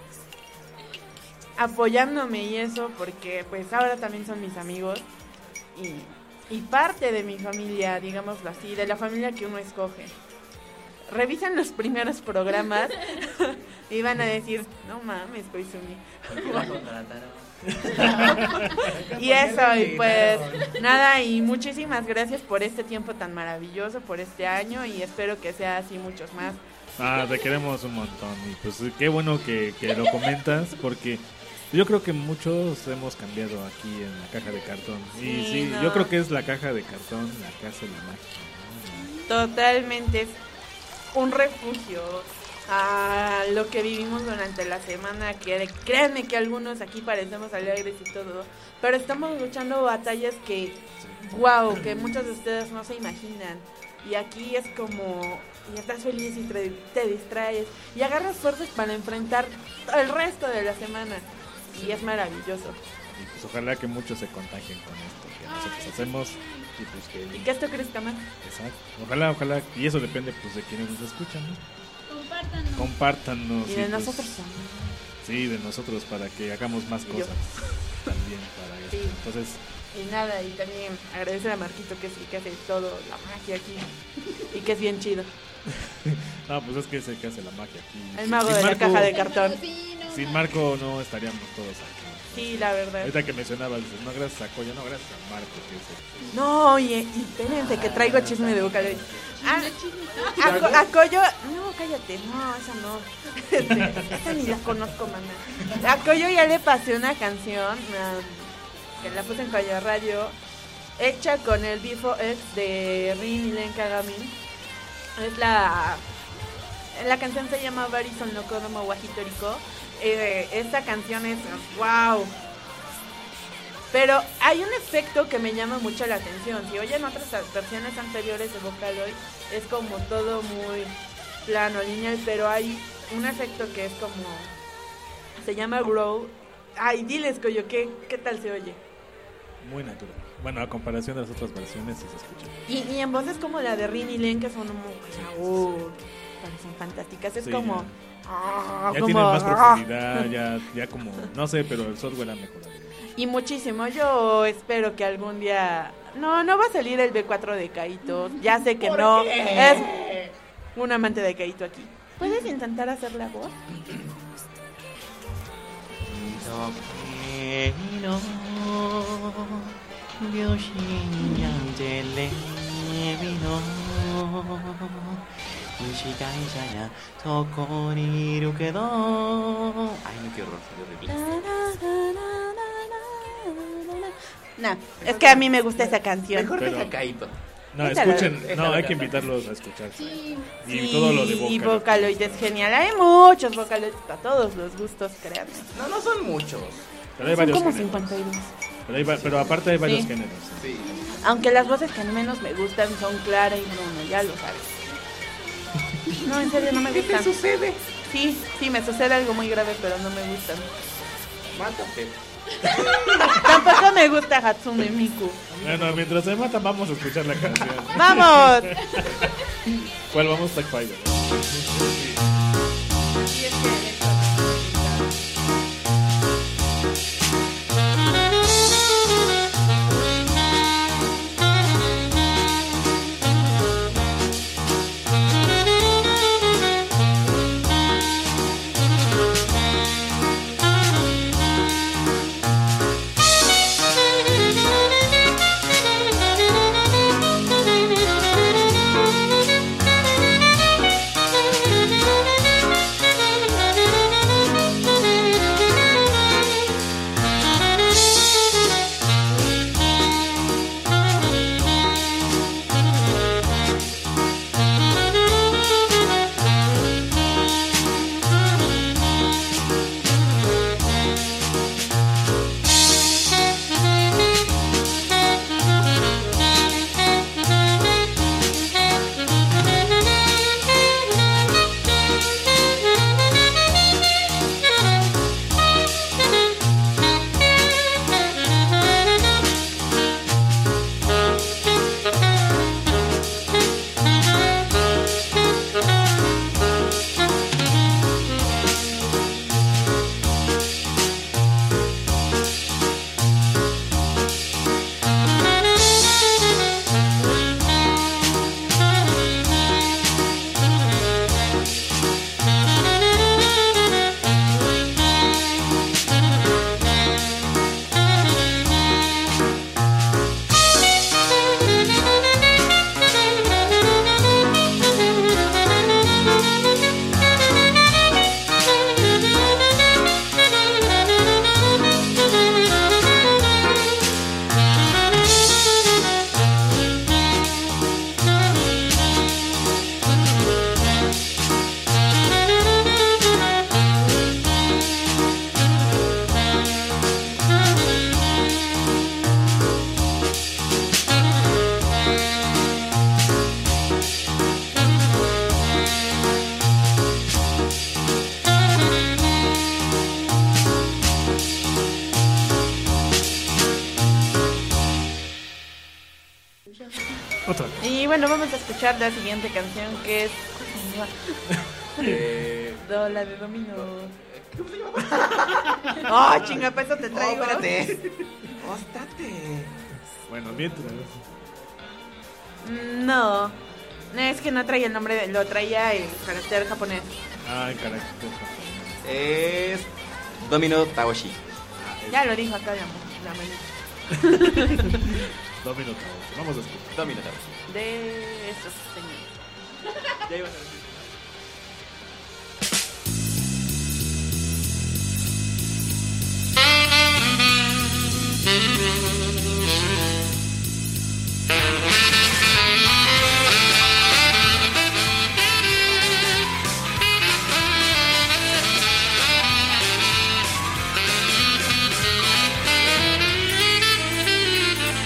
Speaker 5: apoyándome y eso, porque pues ahora también son mis amigos y, y parte de mi familia, digámoslo así, de la familia que uno escoge. Revisan los primeros programas y van a decir, no mames, Koizumi. Y eso, y pues nada, y muchísimas gracias por este tiempo tan maravilloso, por este año, y espero que sea así muchos más.
Speaker 6: Ah, te queremos un montón, y pues qué bueno que, que lo comentas, porque yo creo que muchos hemos cambiado aquí en la caja de cartón. Y sí, sí no. Yo creo que es la caja de cartón la que hace la magia, ¿no?
Speaker 5: Totalmente, es un refugio a lo que vivimos durante la semana, que créanme que algunos aquí parecemos alegres y todo, pero estamos luchando batallas que, wow, que muchos de ustedes no se imaginan, y aquí es como, y estás feliz y te, te distraes, y agarras fuerzas para enfrentar el resto de la semana, y es maravilloso.
Speaker 6: Y pues ojalá que muchos se contagien con esto que nosotros
Speaker 5: Ay,
Speaker 6: hacemos. Y, pues que,
Speaker 5: y que esto crezca más.
Speaker 6: Exacto. Ojalá, ojalá. Y eso depende pues de quienes nos escuchan, ¿no?
Speaker 2: Compártanos.
Speaker 6: Compártanos.
Speaker 5: Y de pues, nosotros también.
Speaker 6: Sí, de nosotros para que hagamos más cosas. También para eso.
Speaker 5: Sí.
Speaker 6: Entonces.
Speaker 5: Y nada, y también agradecer a Marquito que es el que hace todo, la magia aquí. Y que es bien chido.
Speaker 6: No, pues es que es el que hace la magia aquí.
Speaker 5: El mago
Speaker 6: sin
Speaker 5: de
Speaker 6: Marco,
Speaker 5: la caja de cartón.
Speaker 6: Sin Marco no estaríamos todos aquí.
Speaker 5: Sí, la verdad.
Speaker 6: Ahorita que mencionabas, no gracias a Coya, no gracias a Marco. Que es el...
Speaker 5: No, y, y espérense que traigo chisme de Vocaloid. Ah, a, a Coyo, no, cállate, no, esa no. Este, esa ni la conozco, mamá. A Coyo ya le pasé una canción uh, que la puse en Coyo Radio, hecha con el Bifo X de Rin y Len Kagami. Es la la canción se llama Barison no Kodomo wa Hitoriko. Eh, esta canción es wow. Pero hay un efecto que me llama mucho la atención. Si oyen otras versiones anteriores de Vocaloid, es como todo muy plano, lineal, pero hay un efecto que es como, se llama grow. Ay, diles, Coyo, ¿qué, qué tal se oye?
Speaker 6: Muy natural. Bueno, a comparación de las otras versiones sí se escucha.
Speaker 5: Y, y en voces como la de Rin y Len, que son muy, uh, parecen fantásticas. Es sí, como...
Speaker 6: Ya, ya como, tienen más profundidad, ya, ya como... No sé, pero el software ha mejorado.
Speaker 5: Y muchísimo. Yo espero que algún día... No, no va a salir el B cuatro de Kaito. Ya sé que no. Qué? Es un amante de Kaito aquí. ¿Puedes intentar hacer la voz?
Speaker 7: Ay, no, qué horror, qué horrible.
Speaker 5: No, es que a mí me gusta esa canción.
Speaker 7: Mejor deja Kaito.
Speaker 6: No, escuchen, no, hay que invitarlos a escuchar.
Speaker 2: Sí.
Speaker 6: Y
Speaker 5: sí,
Speaker 6: todo lo de Vocaloid.
Speaker 5: Y Vocaloid es genial. Hay muchos Vocaloids para todos los gustos, créanme.
Speaker 7: No, no son muchos.
Speaker 6: Pero hay
Speaker 5: son
Speaker 6: varios
Speaker 5: como
Speaker 6: géneros.
Speaker 5: cincuenta y dos.
Speaker 6: Pero, hay, pero aparte hay varios
Speaker 5: Sí.
Speaker 6: géneros.
Speaker 7: Sí.
Speaker 5: Aunque las voces que menos me gustan son Clara y Bruno, ya lo sabes. No, en serio, no me gustan.
Speaker 7: ¿Qué te sucede?
Speaker 5: Sí, sí, me sucede algo muy grave, pero no me gustan.
Speaker 7: Mátate.
Speaker 5: Tampoco me gusta Hatsune Miku.
Speaker 6: Bueno, mientras se matan, vamos a escuchar la canción.
Speaker 5: ¡Vamos!
Speaker 6: ¿Cuál vamos? Tag Five. Otra.
Speaker 5: Y bueno, vamos a escuchar la siguiente canción que es...
Speaker 7: Eh,
Speaker 5: Do, la de Domino. ¡Oh, chinga, para eso te traigo!
Speaker 7: Oh, espérate. Óstate.
Speaker 6: Bueno, mientras.
Speaker 5: No, es que no traía el nombre, de, lo traía el carácter japonés.
Speaker 6: Ah, en carácter.
Speaker 7: Es Domino Taoshi.
Speaker 5: Ya lo dijo acá la, la manita.
Speaker 6: Domino Taoshi. Vamos a escuchar.
Speaker 7: Domino Taoshi.
Speaker 5: De estos señores.
Speaker 7: Ya ibas a decir.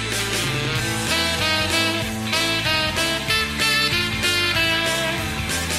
Speaker 9: Thank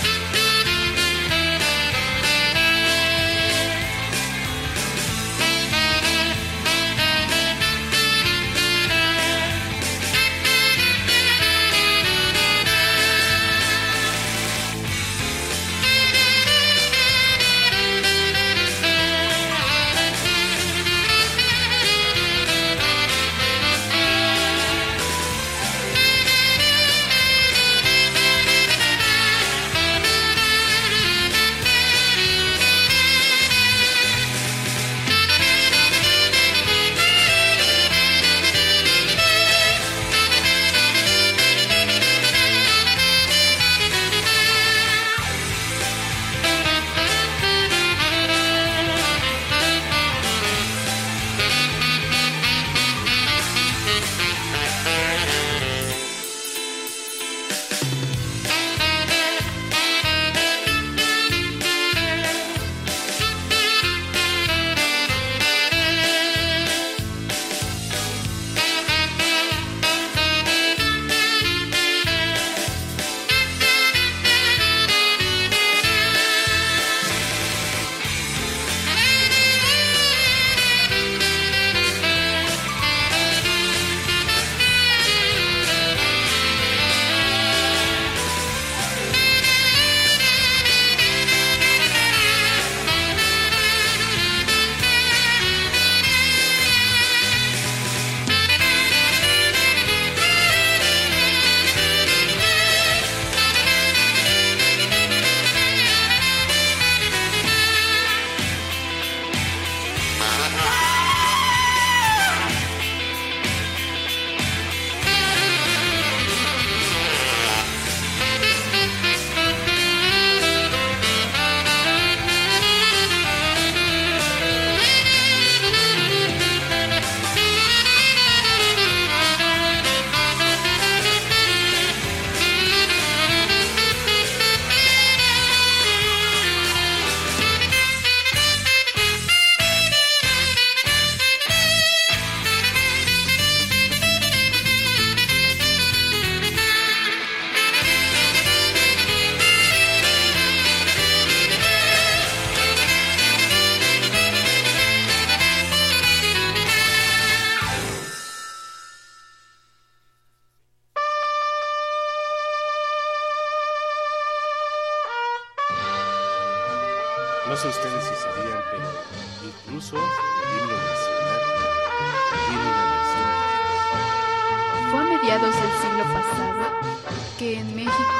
Speaker 8: No sé ustedes si sabían, pero incluso el himno nacional tiene una versión.
Speaker 12: Fue a mediados del siglo pasado que en México,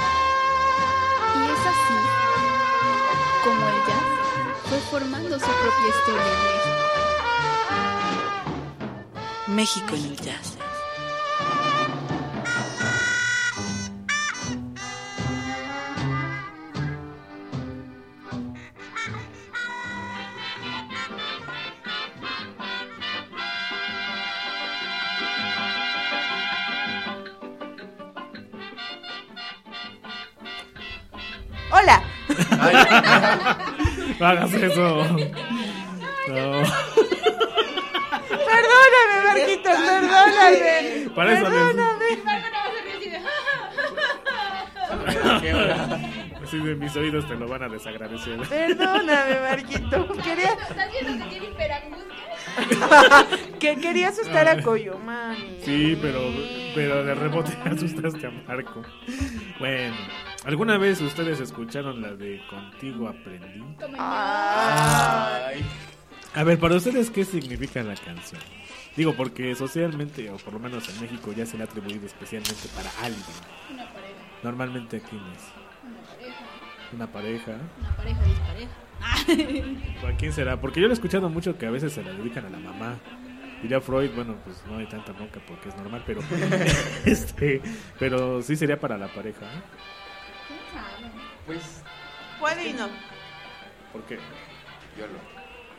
Speaker 12: y es así como el jazz fue formando su propia historia en México.
Speaker 3: México en el jazz.
Speaker 5: ¡Hola!
Speaker 6: No hagas eso. No.
Speaker 5: Perdóname, Marquitos, perdóname.
Speaker 6: Para eso
Speaker 5: Perdóname.
Speaker 6: Así de mis oídos te lo van a desagradecer.
Speaker 5: Perdóname, Marquito. Quería...
Speaker 2: ¿Estás viendo que tiene hiperangustia?
Speaker 5: Que quería asustar a Coyo, mami.
Speaker 6: Sí, pero, pero de rebote asustaste a Marco. Bueno, ¿alguna vez ustedes escucharon la de Contigo Aprendí?
Speaker 5: Ay.
Speaker 6: A ver, para ustedes, ¿qué significa la canción? Digo, porque socialmente, o por lo menos en México, ya se le ha atribuido especialmente para alguien.
Speaker 2: Una pareja.
Speaker 6: Normalmente, ¿a quién es?
Speaker 2: Una pareja.
Speaker 6: Una pareja.
Speaker 2: Una pareja dispareja.
Speaker 6: ¿A quién será? Porque yo lo he escuchado mucho que a veces se la dedican a la mamá. Diría Freud, bueno, pues no hay tanta bronca porque es normal, pero este, pero sí sería para la pareja. ¿eh?
Speaker 7: Pues
Speaker 5: Puede y no.
Speaker 6: ¿Por qué?
Speaker 7: yo lo.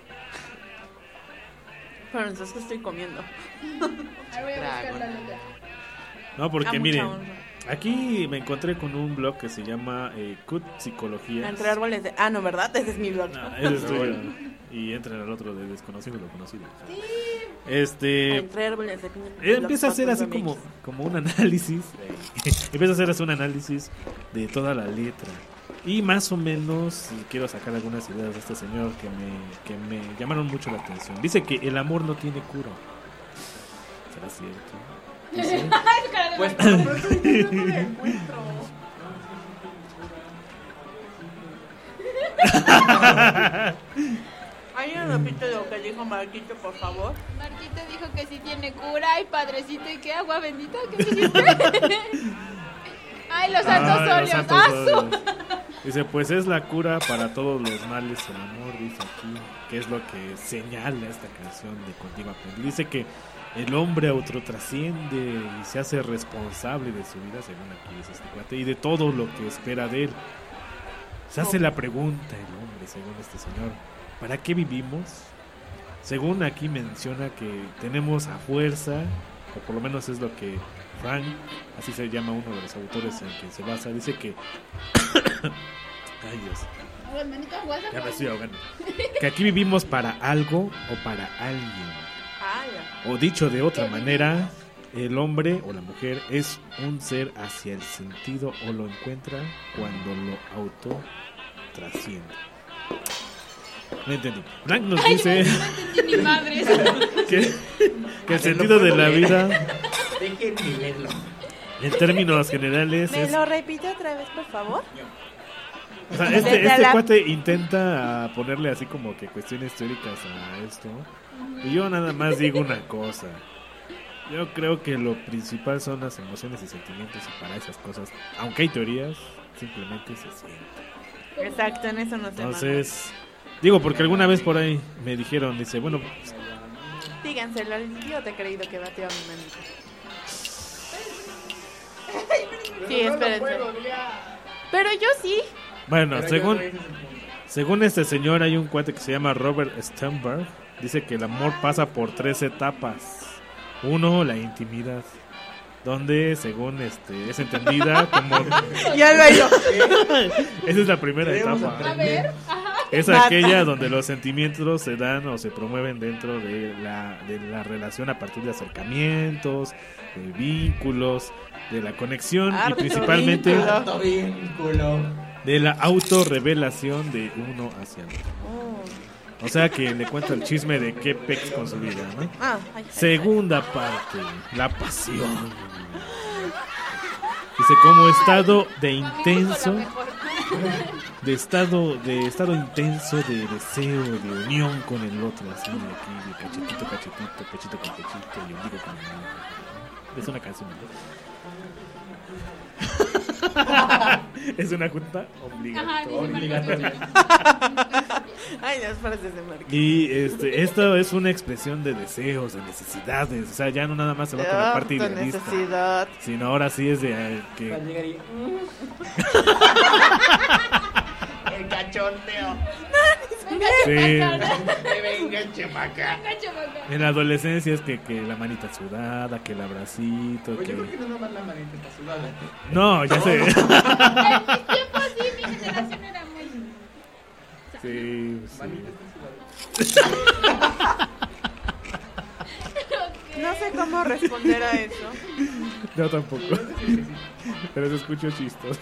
Speaker 5: Pero entonces estoy comiendo.
Speaker 2: Ahí voy a buscar la letra.
Speaker 6: No, porque
Speaker 5: A mucha
Speaker 6: miren,
Speaker 5: honra.
Speaker 6: aquí me encontré con un blog que se llama eh, Cut Psicología.
Speaker 5: Entre árboles de... Ah, no, ¿verdad? Ese es mi blog.
Speaker 6: No, ese es tuyo. Y entran al otro de desconocido lo conocido. Este
Speaker 5: Entre árboles de...
Speaker 6: eh, empieza a hacer así como, como un análisis. Empieza a hacer así un análisis de toda la letra. Y más o menos quiero sacar algunas ideas de este señor que me, que me llamaron mucho la atención. Dice que el amor no tiene cura. ¿Será cierto? ¿Sí?
Speaker 7: Pues
Speaker 5: ¿Alguien repite lo que dijo Marquito, por favor?
Speaker 2: Marquito dijo que sí tiene cura. Ay, padrecito, ¿y qué agua bendita? ¿Qué dijiste? Ay, los santos
Speaker 6: Ay, los
Speaker 2: óleos.
Speaker 6: santos
Speaker 2: ¡Ah, su!
Speaker 6: óleos. Dice, pues es la cura para todos los males el amor, dice aquí, que es lo que señala esta canción de Contigo Aprendí. Dice que el hombre autotrasciende y se hace responsable de su vida, según aquí dice este cuate, y de todo lo que espera de él. Se hace la pregunta el hombre, según este señor, ¿para qué vivimos? Según aquí menciona que tenemos a fuerza, o por lo menos es lo que Frank, así se llama uno de los autores en quien se basa, dice que... Ay, Dios. Ya me estoy ahogando. Que aquí vivimos para algo o para alguien. O dicho de otra manera, el hombre o la mujer es un ser hacia el sentido o lo encuentra cuando lo auto trasciende. No entendí. Frank nos dice
Speaker 2: Ni madres.
Speaker 6: que, que el sentido de la vida,
Speaker 7: déjenme leerlo.
Speaker 6: en términos generales,
Speaker 5: ¿Me
Speaker 6: es...
Speaker 5: lo repite otra vez, por favor?
Speaker 6: O sea, este, este cuate intenta ponerle así como que cuestiones teóricas a esto. Y yo nada más digo una cosa. Yo creo que lo principal son las emociones y sentimientos, y para esas cosas, aunque hay teorías, simplemente se sienten.
Speaker 5: Exacto, en eso no se
Speaker 6: Entonces, digo, porque alguna vez por ahí me dijeron, dice, bueno, pues,
Speaker 5: díganselo, yo te he creído que bateó a mi manita. Sí, espérense. Pero yo sí.
Speaker 6: bueno,
Speaker 7: Pero
Speaker 6: según
Speaker 7: yo-
Speaker 6: según este señor hay un cuate que se llama Robert Sternberg. Dice que el amor pasa por tres etapas. Uno, la intimidad, donde según este es entendida como...
Speaker 5: Ya lo he ido.
Speaker 6: Esa es la primera
Speaker 7: Queremos
Speaker 6: etapa.
Speaker 7: aprender.
Speaker 6: Es aquella donde los sentimientos se dan o se promueven dentro de la, de la relación a partir de acercamientos, de vínculos, de la conexión y
Speaker 5: Harto
Speaker 6: principalmente
Speaker 5: vínculo.
Speaker 7: Harto vínculo.
Speaker 6: de la autorrevelación de uno hacia el otro. O sea que le cuenta el chisme de qué pex con su vida, ¿no?
Speaker 5: Ah, ay, ay,
Speaker 6: Segunda parte, la pasión. Dice, como estado de intenso, de estado, de estado intenso, de deseo, de unión con el otro, así, de aquí, de cachetito, cachetito, pechito con pechito y ombligo con ombligo. Es una canción, ¿no? Es una junta obligatoria.
Speaker 5: Ay, las frases de Marqués.
Speaker 6: Y este, esto es una expresión de deseos, de necesidades. O sea, ya no nada más se va con la parte idealista,
Speaker 5: necesidad.
Speaker 6: sino ahora sí es de eh, que
Speaker 7: el cachonteo.
Speaker 6: Sí.
Speaker 7: Venga, chamaca.
Speaker 6: En la adolescencia es que, que la manita sudada, que el abracito.
Speaker 7: Oye,
Speaker 6: que...
Speaker 7: ¿por qué no nomás la manita está sudada?
Speaker 6: No, ya sé.
Speaker 2: En mis tiempos sí, mi generación era muy...
Speaker 6: Sí, sí.
Speaker 5: No sé cómo responder a eso.
Speaker 6: Yo tampoco. Pero se escuchó chistoso.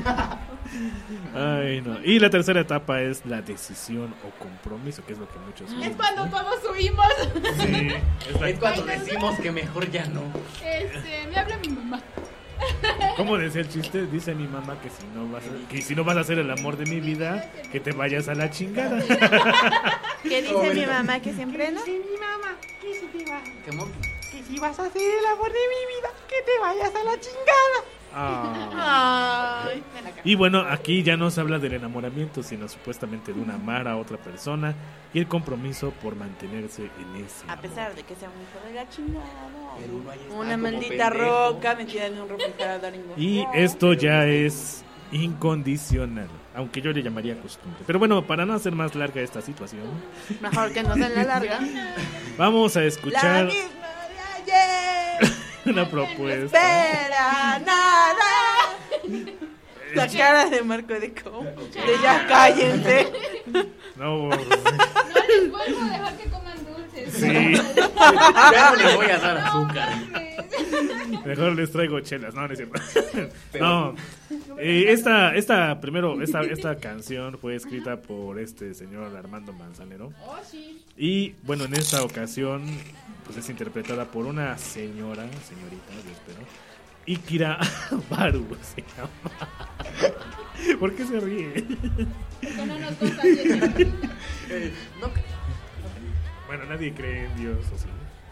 Speaker 6: Ay, no. Y la tercera etapa es la decisión o compromiso, que es lo que muchos...
Speaker 2: Es cuando todos subimos.
Speaker 6: Sí, es, la...
Speaker 7: es cuando decimos que mejor ya no.
Speaker 2: Este, me habla mi mamá.
Speaker 6: ¿Cómo decía el chiste? Dice mi mamá que si no vas a, que si no vas a ser el amor de mi vida, que te vayas a la chingada.
Speaker 5: ¿Qué dice mi mamá que siempre no?
Speaker 7: Dice mi mamá que si te vas, ¿cómo? Que si vas a ser el amor de mi vida, que te vayas a la chingada.
Speaker 6: Ah.
Speaker 5: Ay.
Speaker 6: Y bueno, aquí ya no se habla del enamoramiento, sino supuestamente de un amar a otra persona y el compromiso por mantenerse en ese
Speaker 5: A
Speaker 6: amor.
Speaker 5: pesar de que sea un hijo de la chingada.
Speaker 7: Pero uno ahí está
Speaker 5: Una
Speaker 7: como
Speaker 5: maldita
Speaker 7: pendejo.
Speaker 5: roca metida en un refrigerador.
Speaker 6: Y esto ya es incondicional, aunque yo le llamaría costumbre. Pero bueno, para no hacer más larga esta situación,
Speaker 5: mejor que no se la larga.
Speaker 6: vamos a escuchar
Speaker 5: La misma de ayer.
Speaker 6: una propuesta.
Speaker 5: Espera nada. La cara de Marco de cómo. De ya cállense.
Speaker 6: No,
Speaker 2: No les vuelvo a dejar que coman dulces.
Speaker 6: sí.
Speaker 7: Ya no les voy a dar azúcar.
Speaker 6: Mejor les traigo chelas, no, no es cierto. No, eh, esta, esta, primero, esta, esta canción fue escrita por este señor Armando Manzanero.
Speaker 2: Oh, sí.
Speaker 6: Y bueno, en esta ocasión, pues es interpretada por una señora, señorita, yo espero, Ikira Baru se llama. ¿Por qué se ríe?
Speaker 2: Porque no nos consta bien.
Speaker 7: Eh, no,
Speaker 6: Bueno, nadie cree en Dios, ¿o sí?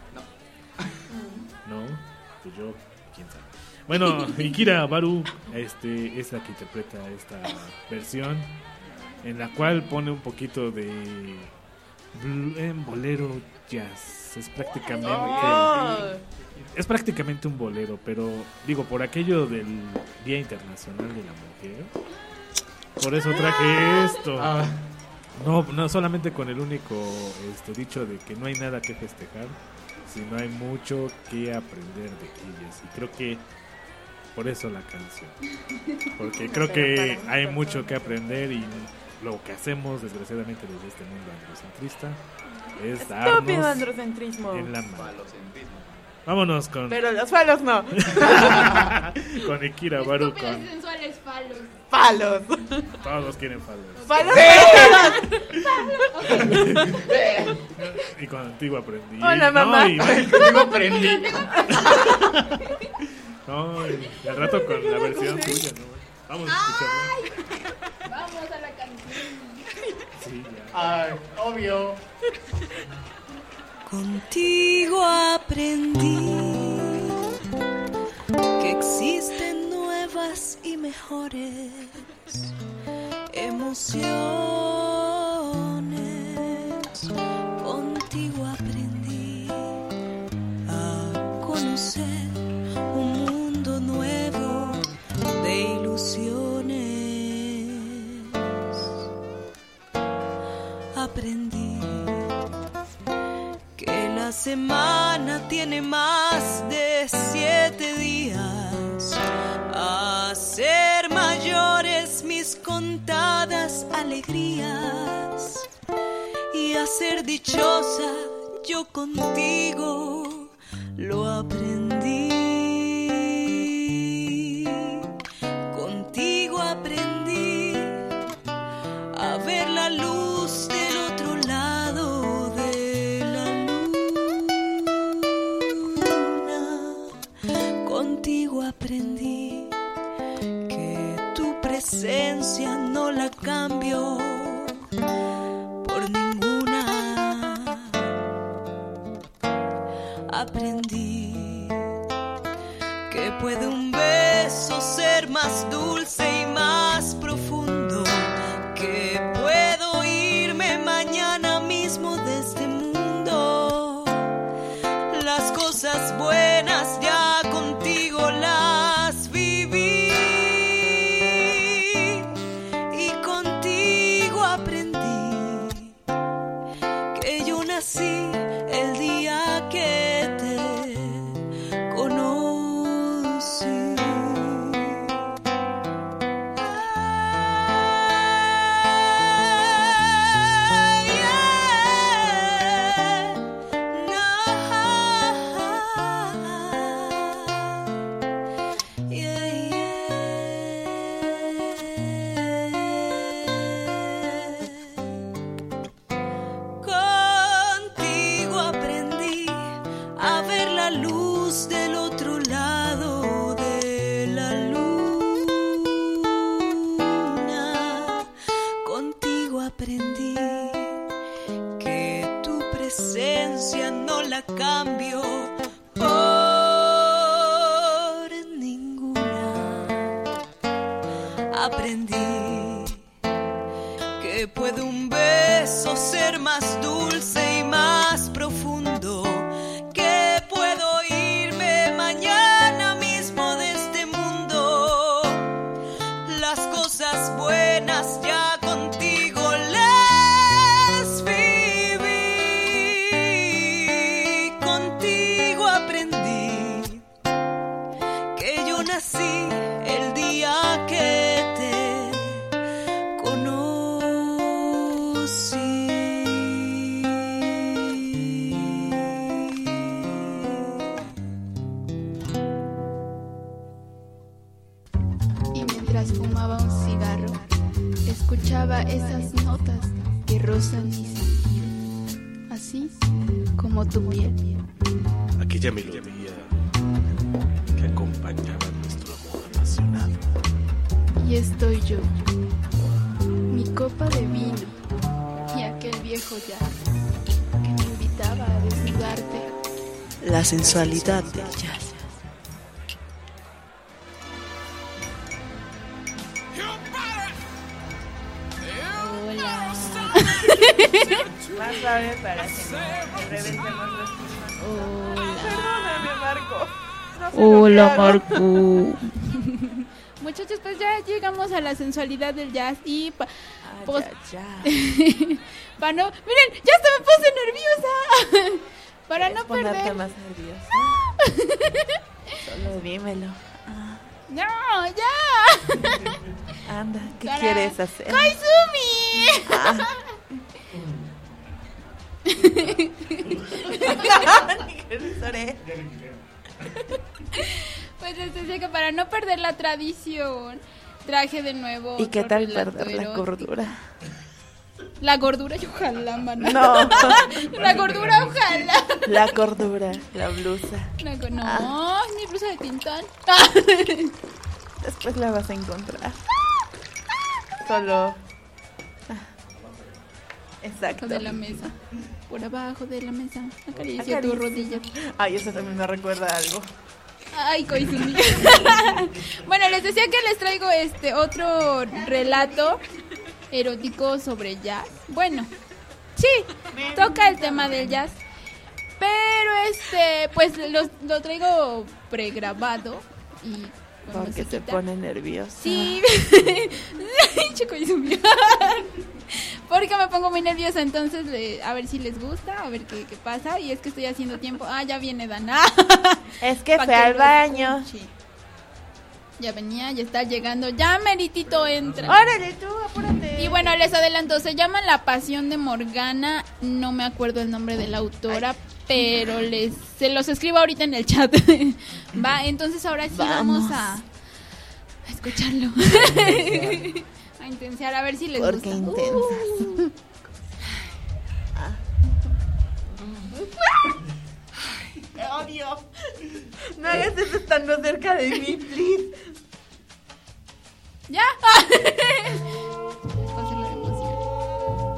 Speaker 7: no.
Speaker 6: No, pues yo, quién sabe. Bueno, Ikira Baru este, es la que interpreta esta versión, en la cual pone un poquito de bl- en bolero jazz. Es prácticamente
Speaker 5: Oh.
Speaker 6: es prácticamente un bolero, pero digo, por aquello del Día Internacional de la Mujer, por eso traje esto.
Speaker 7: Ah.
Speaker 6: No, no solamente con el único este dicho de que no hay nada que festejar, sino hay mucho que aprender de ellas. Y creo que por eso la canción. Porque creo que hay mucho que aprender y lo que hacemos desgraciadamente desde este mundo androcentrista es
Speaker 5: Estúpido
Speaker 6: darnos
Speaker 5: androcentrismo.
Speaker 6: en la mano. Vámonos con
Speaker 5: Pero los falos no.
Speaker 6: con Ikira Baru con
Speaker 2: Estúpidos sensuales falos.
Speaker 5: Palos.
Speaker 6: todos quieren falos.
Speaker 5: Palos.
Speaker 6: Y contigo aprendí.
Speaker 5: Hola,
Speaker 6: No,
Speaker 5: mamá.
Speaker 6: y-
Speaker 7: Contigo aprendí.
Speaker 6: No, y al rato con la versión tuya, ¿no? Vamos a escucharla.
Speaker 2: Vamos a la canción.
Speaker 6: Sí, ya.
Speaker 7: Ay, obvio.
Speaker 13: Contigo aprendí que existen nuevas y mejores emociones. Contigo aprendí a conocer un mundo nuevo de ilusiones. Aprendí que la semana tiene más de siete días, a ser mayores mis contadas alegrías y a ser dichosa yo contigo lo aprendí. Contigo aprendí a ver la luz del otro lado de la luna. Contigo aprendí que tu presencia no por ninguna. Aprendí que puede un beso ser más dulce y más profundo, que puedo irme mañana mismo de este mundo. Las cosas buenas ya contigo las viví y contigo aprendí que yo nací el día que te conocí. Contigo aprendí a ver la luz del otro lado de la luna. Contigo aprendí que tu presencia no la cambio por ninguna. Aprendí que puede un beso ser más dulce y más profundo, que puedo irme mañana mismo de este mundo. Las cosas buenas ya contigo las viví. Contigo aprendí que yo nací el día que te conocí.
Speaker 12: Y mientras fumaba un cigarro, escuchaba esas notas que rozan mi sentido, así como tu piel.
Speaker 8: Aquella melodía que acompañaba nuestro amor apasionado.
Speaker 12: Y estoy yo, mi copa de vino y aquel viejo jazz que me invitaba a desnudarte.
Speaker 5: La sensualidad del jazz.
Speaker 2: Hola.
Speaker 5: Más suave para que no me reventemos los pulmones. Perdóname, Marco. No sé lo que
Speaker 2: Hola,
Speaker 5: hago.
Speaker 2: Marco. Muchachos, pues ya llegamos a la sensualidad del jazz y pa- pues- para no, miren, ya hasta me puse nerviosa. Para no
Speaker 5: ponerte
Speaker 2: perder.
Speaker 5: más nerviosa. Solo dímelo. Ah,
Speaker 2: No, ya.
Speaker 5: anda, ¿qué
Speaker 2: Para-
Speaker 5: quieres hacer?
Speaker 2: ¡Koizumi!
Speaker 5: Ah.
Speaker 2: Pues les decía que para no perder la tradición, traje de nuevo.
Speaker 5: ¿Y qué
Speaker 2: otro
Speaker 5: tal
Speaker 2: relato
Speaker 5: perder la
Speaker 2: erótico.
Speaker 5: gordura?
Speaker 2: La gordura, y ojalá, mano.
Speaker 5: No.
Speaker 2: La gordura, ojalá.
Speaker 5: La cordura, la blusa.
Speaker 2: La go- no,
Speaker 5: Ah.
Speaker 2: mi blusa de tintán.
Speaker 5: Después la vas a encontrar. Solo. Ah. Exacto.
Speaker 2: Abajo de la mesa. Por abajo de la mesa. Acaricia
Speaker 5: Acaricia.
Speaker 2: tu rodilla.
Speaker 5: Ay, eso también me recuerda a algo.
Speaker 2: Ay, Koizumi. Bueno, les decía que les traigo este otro relato erótico sobre jazz. Bueno, sí, toca el tema del jazz. Pero este, pues lo, lo traigo pregrabado y con
Speaker 5: Porque se
Speaker 2: musiquita.
Speaker 5: pone nerviosa.
Speaker 2: Sí. Che, Koizumi. Porque me pongo muy nerviosa, entonces le- a ver si les gusta, a ver qué, qué pasa. Y es que estoy haciendo tiempo. Ah, ya viene Dana.
Speaker 5: Es que
Speaker 2: Pa'
Speaker 5: fue
Speaker 2: que
Speaker 5: al
Speaker 2: lo
Speaker 5: baño.
Speaker 2: escuche. Ya venía, ya está llegando. Ya meritito entra.
Speaker 5: Órale, tú, apúrate.
Speaker 2: Y bueno, les adelanto, se llama La Pasión de Morgana. No me acuerdo el nombre de la autora, pero les se los escribo ahorita en el chat. Va, entonces ahora sí vamos,
Speaker 5: Vamos.
Speaker 2: a, a escucharlo. A intensiar, a ver si les
Speaker 5: Porque
Speaker 2: gusta.
Speaker 5: intensas. Te odio. No hagas eso estando cerca de mí, please.
Speaker 2: ¿Ya? Pase la emoción.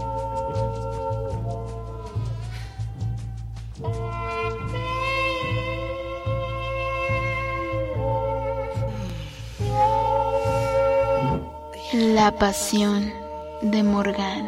Speaker 12: La pasión de Morgana.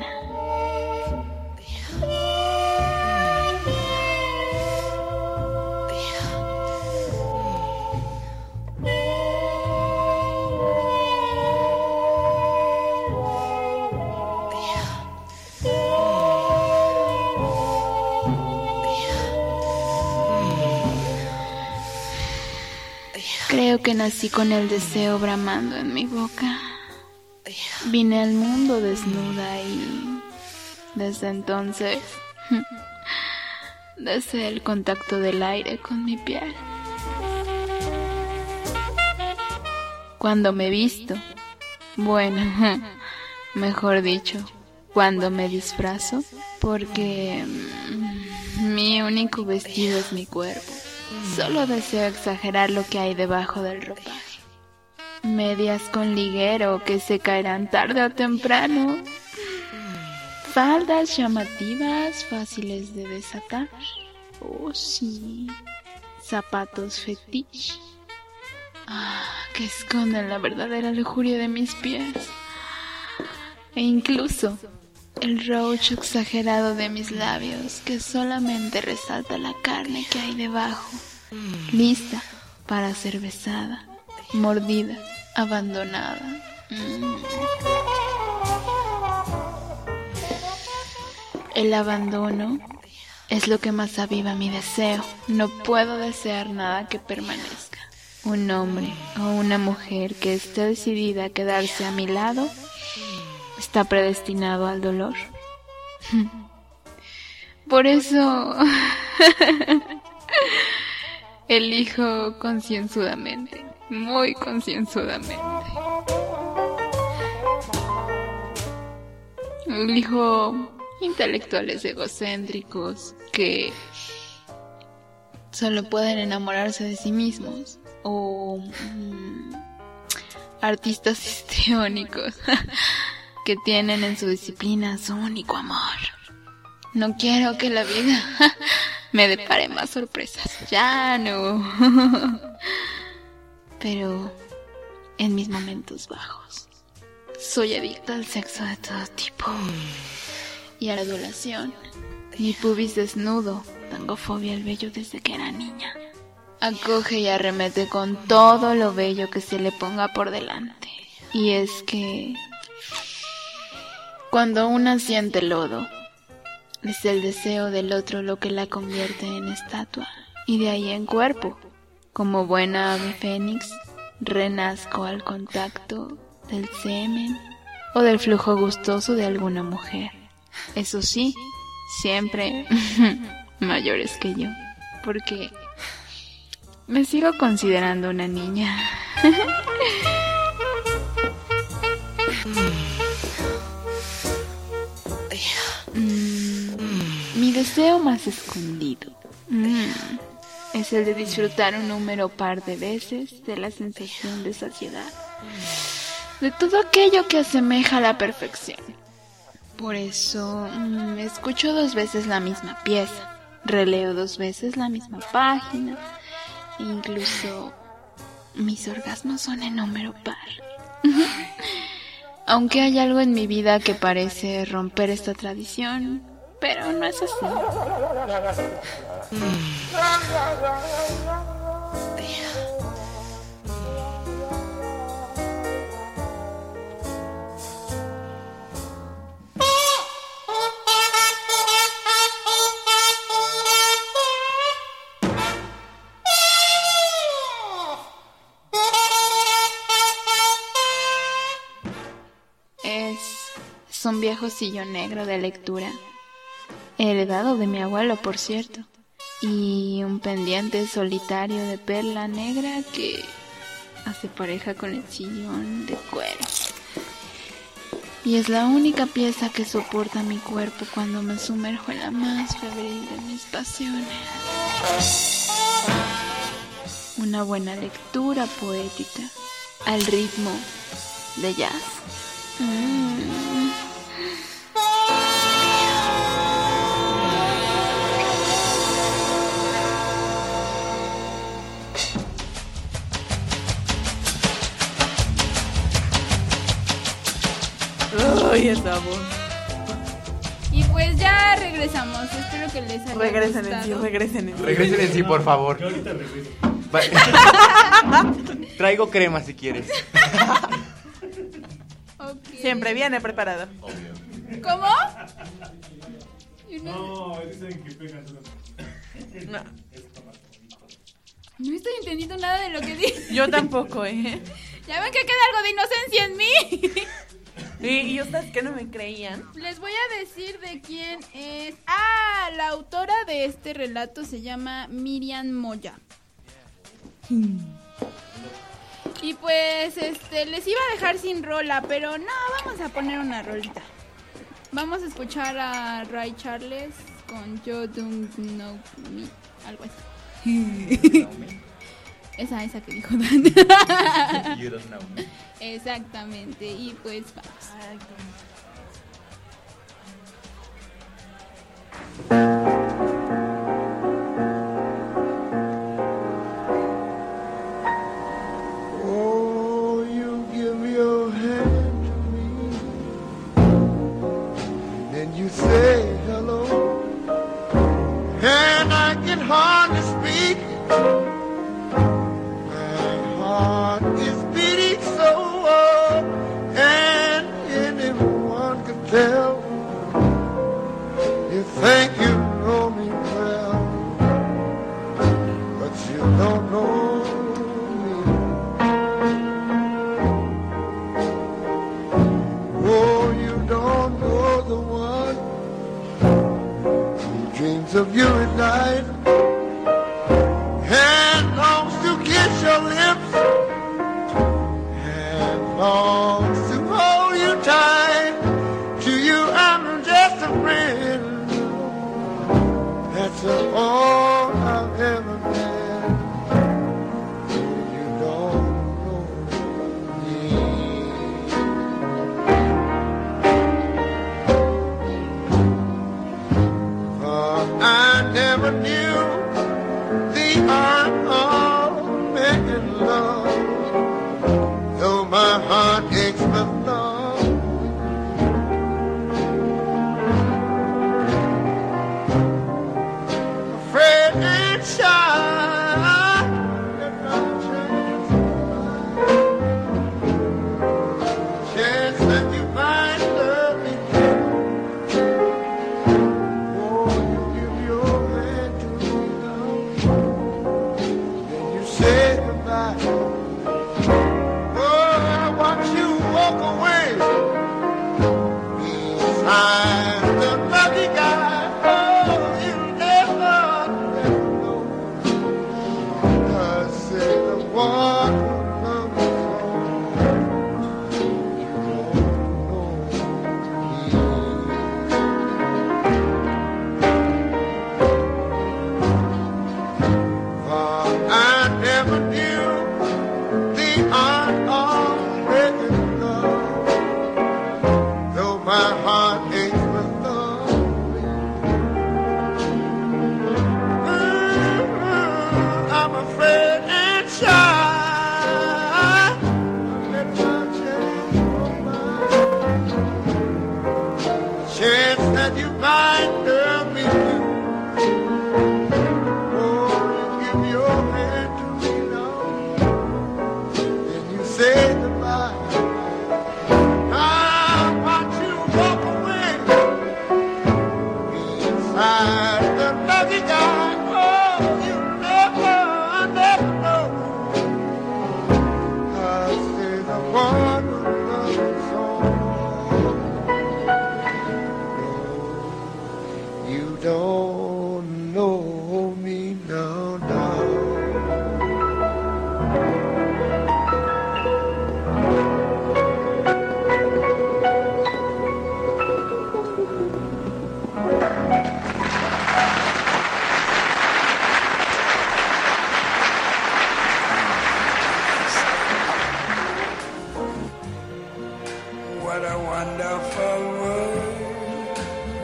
Speaker 12: Creo que nací con el deseo bramando en mi boca. Vine al mundo desnuda y desde entonces deseé el contacto del aire con mi piel. Cuando me visto, bueno, mejor dicho, cuando me disfrazo, porque mi único vestido es mi cuerpo. Solo deseo exagerar lo que hay debajo del ropaje. Medias con liguero que se caerán tarde o temprano. Faldas llamativas, fáciles de desatar. Oh, sí. Zapatos fetiche. Ah, que esconden la verdadera lujuria de mis pies. E incluso el roach exagerado de mis labios que solamente resalta la carne que hay debajo. Lista para ser besada, mordida, abandonada. Mm. El abandono es lo que más aviva mi deseo. No puedo desear nada que permanezca. Un hombre o una mujer que esté decidida a quedarse a mi lado está predestinado al dolor. Por eso elijo concienzudamente, muy concienzudamente. Elijo intelectuales egocéntricos que solo pueden enamorarse de sí mismos, o mm, artistas histriónicos que tienen en su disciplina su único amor. No quiero que la vida me depare más sorpresas, ya no. Pero en mis momentos bajos soy adicta al sexo de todo tipo y a la adulación. Mi pubis desnudo, tengo fobia al vello desde que era niña. Acoge y arremete con todo lo bello que se le ponga por delante. Y es que cuando una siente lodo, es el deseo del otro lo que la convierte en estatua, y de ahí en cuerpo. Como buena ave fénix, renazco al contacto del semen o del flujo gustoso de alguna mujer. Eso sí, siempre mayores que yo, porque me sigo considerando una niña. mm, mi deseo más escondido mm, es el de disfrutar un número par de veces de la sensación de saciedad, de todo aquello que asemeja a la perfección. Por eso mmm, escucho dos veces la misma pieza, releo dos veces la misma página, e incluso mis orgasmos son en número par. Aunque hay algo en mi vida que parece romper esta tradición, pero no es así. Es un viejo sillón negro de lectura, heredado de mi abuelo, por cierto, y un pendiente solitario de perla negra que hace pareja con el sillón de cuero. Y es la única pieza que soporta mi cuerpo cuando me sumerjo en la más febril de mis pasiones. Una buena lectura poética al ritmo de jazz. Mm.
Speaker 5: Ay, esa voz.
Speaker 2: Y pues ya regresamos. Espero que les haya
Speaker 5: Regresen en
Speaker 2: gustado.
Speaker 5: sí, regresen en sí.
Speaker 7: Regresen en sí, por favor.
Speaker 6: Yo ahorita regreso.
Speaker 7: Traigo crema si quieres.
Speaker 2: Okay.
Speaker 5: Siempre viene preparado.
Speaker 2: ¿Cómo?
Speaker 6: No, dicen que pegan.
Speaker 5: No.
Speaker 2: No estoy entendiendo nada de lo que dice.
Speaker 5: Yo tampoco, ¿eh?
Speaker 2: Ya ven que queda algo de inocencia en mí.
Speaker 5: ¿Y, y ustedes que no me creían?
Speaker 2: Les voy a decir de quién es. Ah, la autora de este relato se llama Miriam Moya. Y pues este les iba a dejar sin rola, pero no, vamos a poner una rolita. Vamos a escuchar a Ray Charles con You Don't Know Me, algo así. Esa, esa que dijo Dan.
Speaker 7: You Don't Know Me.
Speaker 2: Exactamente, y pues vamos.
Speaker 11: Oh, you give your hand to me, then you say hello, and I can hardly speak. My heart is beating so, and anyone can tell. You think you know me well, but you don't know. Dreams of you at night and longs to kiss your lips and longs to hold you tight. To you I'm just a friend. That's all I've ever been. You don't know me. I never knew the art of making love, though my heart aches with love. Afraid and shy, there's no chance, chance that you might love me. I'm the lucky guy. Oh, you never, never know. 'Cause say the one who loves you so, you don't know me. For I never knew the art of making love, though my heart aches with love. Mm-hmm. I'm afraid and shy. I let my chance go by. Chance that you might love me too. Oh, you give your hand to me now, and you say goodbye. I'm the lucky guy. Oh, you never, never know. 'Cause there's the one who loves you so. You don't know me now, now.
Speaker 14: What a wonderful world.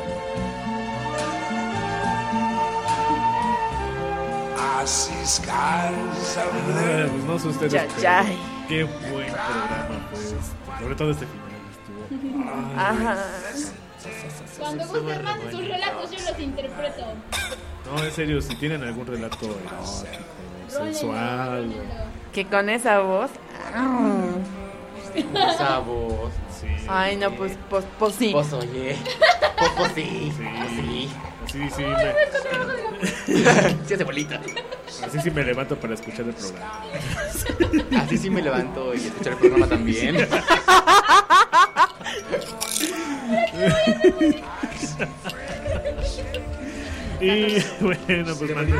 Speaker 14: I see skies of
Speaker 6: Ah,
Speaker 14: blue.
Speaker 6: pues no sé ustedes,
Speaker 5: Ya,
Speaker 6: pero
Speaker 5: ya.
Speaker 6: qué buen programa fue este. Sobre todo este final estuvo
Speaker 5: Ajá.
Speaker 2: Cuando gusten más de sus relatos, yo los interpreto.
Speaker 6: No, en serio, si tienen algún relato erótico, sensual.
Speaker 5: Que con esa voz.
Speaker 7: Esa voz.
Speaker 6: Sí.
Speaker 5: Ay, no, pues, pues, pues sí.
Speaker 7: Pues oye. Pues, pues sí.
Speaker 6: Sí.
Speaker 7: Sí.
Speaker 6: Así sí
Speaker 7: me... Sí hace bolita.
Speaker 6: Así sí me levanto para escuchar el programa.
Speaker 7: Así sí me levanto y escuchar el programa también.
Speaker 6: Y bueno, pues más bien.